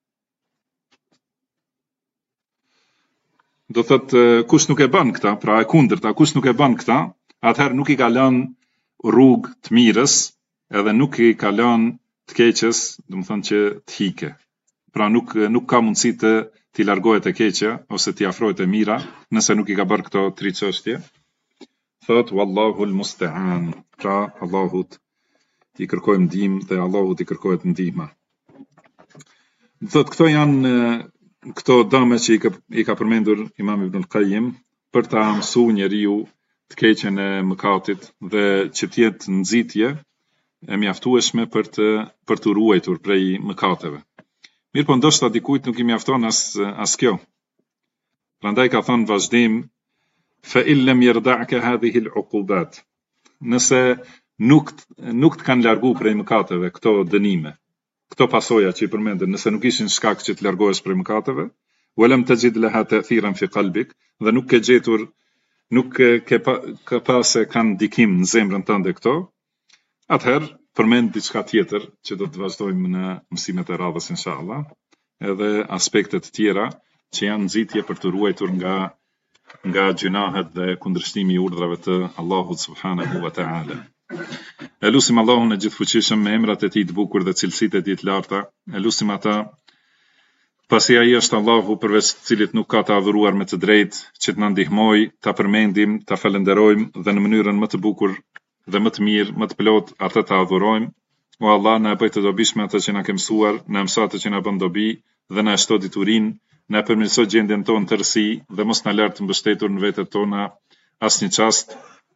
Do thot, kush nuk e bën këta, pra e kundërta, kush nuk e bën këta, atëherë nuk i ka lënë rrugë të mirës, edhe nuk i ka lënë të keqës, do të thonë që të hike. Pra nuk ka mundësi t'i largohet e keqja ose t'i afrohet e mira, nëse nuk i ka bërë këto 3 çështje. Thot wallahu al-musta'an. Pra Allahut t'i kërkojmë ndihmë dhe Allahut i kërkohet ndihma. Thot këto janë këto dame që i ka përmendur Imam Ibn Qayyim për ta mësuar njeriu të keqen e mëkatit dhe që të jetë nxitje e mjaftueshme për të ruajtur prej mëkateve. Mirë po ndoshta dikujt nuk i mjafton as kjo. Prandaj ka thënë vazhdim fa in lam yarda'ka hadhihi al-uqubat. Nëse nuk të kanë largu prej mëkateve këto dënime, këto pasoja që i përmendën, nëse nuk ishin shkak që të largohesh prej mëkateve, walam tajid laha ta'thiran fi qalbik, dhe nuk ke gjetur, nuk ke pasë kanë ndikim në zemrën tënde këto, atëherë përmend diçka tjetër që do të vazhdojmë në mësimet e radhës inshallah, edhe aspektet të tjera që janë nxitje për të ruajtur nga gjunahet dhe kundërshtimi i urdhrave të Allahut subhanahu wa ta'ala. E lusim Allahun e gjithfuqishëm me emrat e tij të bukur dhe cilësitë e tij të larta, e lusim ata, pasi ai është Allahu përveç të cilit nuk ka të adhuruar me të drejtë, që të na ndihmoj, ta përmendim, ta falenderojmë dhe në mënyrën më të bukur dhe më të mirë, më të plot atë të adhurojmë. O Allah, na e bëj të dobishme atë që na ke mësuar, na mëso atë që na bën dobi dhe na shto diturinë, na përmirëso gjendjen tonë të rësi dhe mos na lart të mbështetur në vetet tona asnjë çast.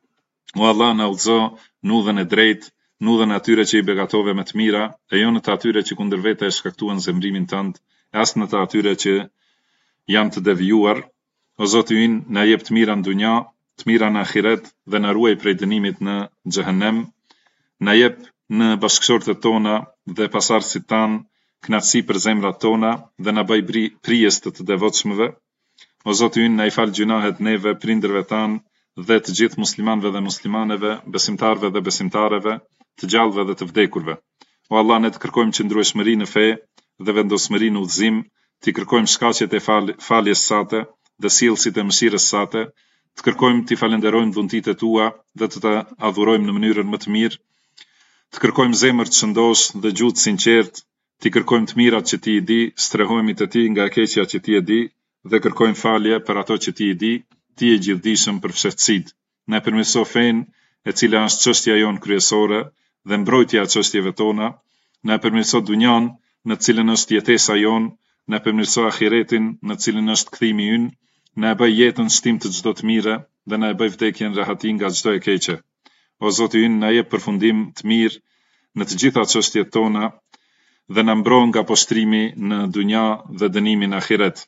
O Allah, na udhëzo në udhën e drejtë, në udhën e atyre që i begatove me të mira, e jo në të atyre që kundër vete e shkaktuan zemrimin tënd, e as në të atyre që janë të devijuar. O Zoti ynë, na jep të mira në dunja, të mira në ahiret dhe na ruaj prej dënimit në xhehenem, na jep në bashkëshortet tona dhe pasardhësit tan kënaqësi për zemrat tona dhe na bëj prijes të devotshmëve. O Zoti ynë, na i fal gjunahet neve, prindërve tan dhe të gjithë muslimanëve dhe muslimaneve, besimtarëve dhe besimtareve, të gjallëve dhe të vdekurve. O Allah, ne të kërkojmë qëndrueshmëri në fe dhe vendosmëri në udhëzim, të kërkojmë shkaqjet e faljes sate dhe sjellësit e mëshirës sate, të kërkojmë të falenderojmë dhuntitë tua dhe të ta adhurojmë në mënyrën më të mirë, të kërkojmë zemër të shëndosh dhe gjuhë të sinqert, të kërkojmë të mirat që ti i di, strehojmë të ti nga keqja që ti e di dhe kërkojmë falje për ato që ti i di, ti e gjithdijshëm për fshehtësitë. Na përmirëso fenë, e cila është çështja jonë kryesore dhe mbrojtja e çështjeve tona, na përmirëso dunjan, në të cilën është jetesa jonë, na përmirëso ahiretin, në të cilën është kthimi ynë, na e bëj jetën shtim të çdo të mire dhe na e bëj vdekjen rahati nga çdo e keqe. O Zoti ynë, na jep përfundim të mirë në të gjitha çështjet tona dhe na mbro nga poshtrimi në dunja dhe dënimi në ahiret.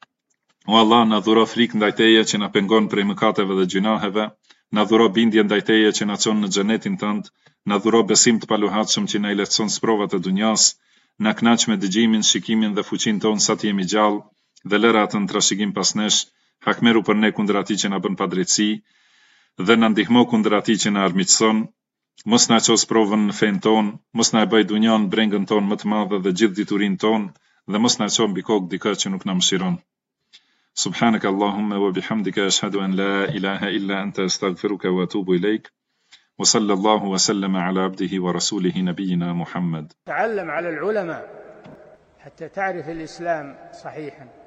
O Allah, na dhuro frikë ndaj teje që na pengon prej mëkateve dhe gjunaheve, na dhuro bindje ndaj teje që na çon në xhenetin tënd, na dhuro besim të paluhatshëm që na i lehtëson sprovat e dunjas, na kënaq me dëgjimin, shikimin dhe fuqinë tonë sa të jemi gjallë dhe lëra atë në trashëgim pas nesh, hakmeru për ne kundër atij që na bën padrejtësi dhe na ndihmo kundër atij që na armiqson. Mos na ços provën në fen ton, mos na e bëj dunjan brengën ton më të madhe dhe gjithë diturinë ton, dhe mos na çon mbi kokë diçka që nuk na mëshiron. Subhanaka Allahumma wa bihamdika ashhadu an la ilaha illa anta astaghfiruka wa atubu ilaik. Wa sallallahu wa sallama ala abdihi wa rasulihi nabiyyina Muhammad. تعلم على العلماء حتى تعرف الإسلام صحيحا.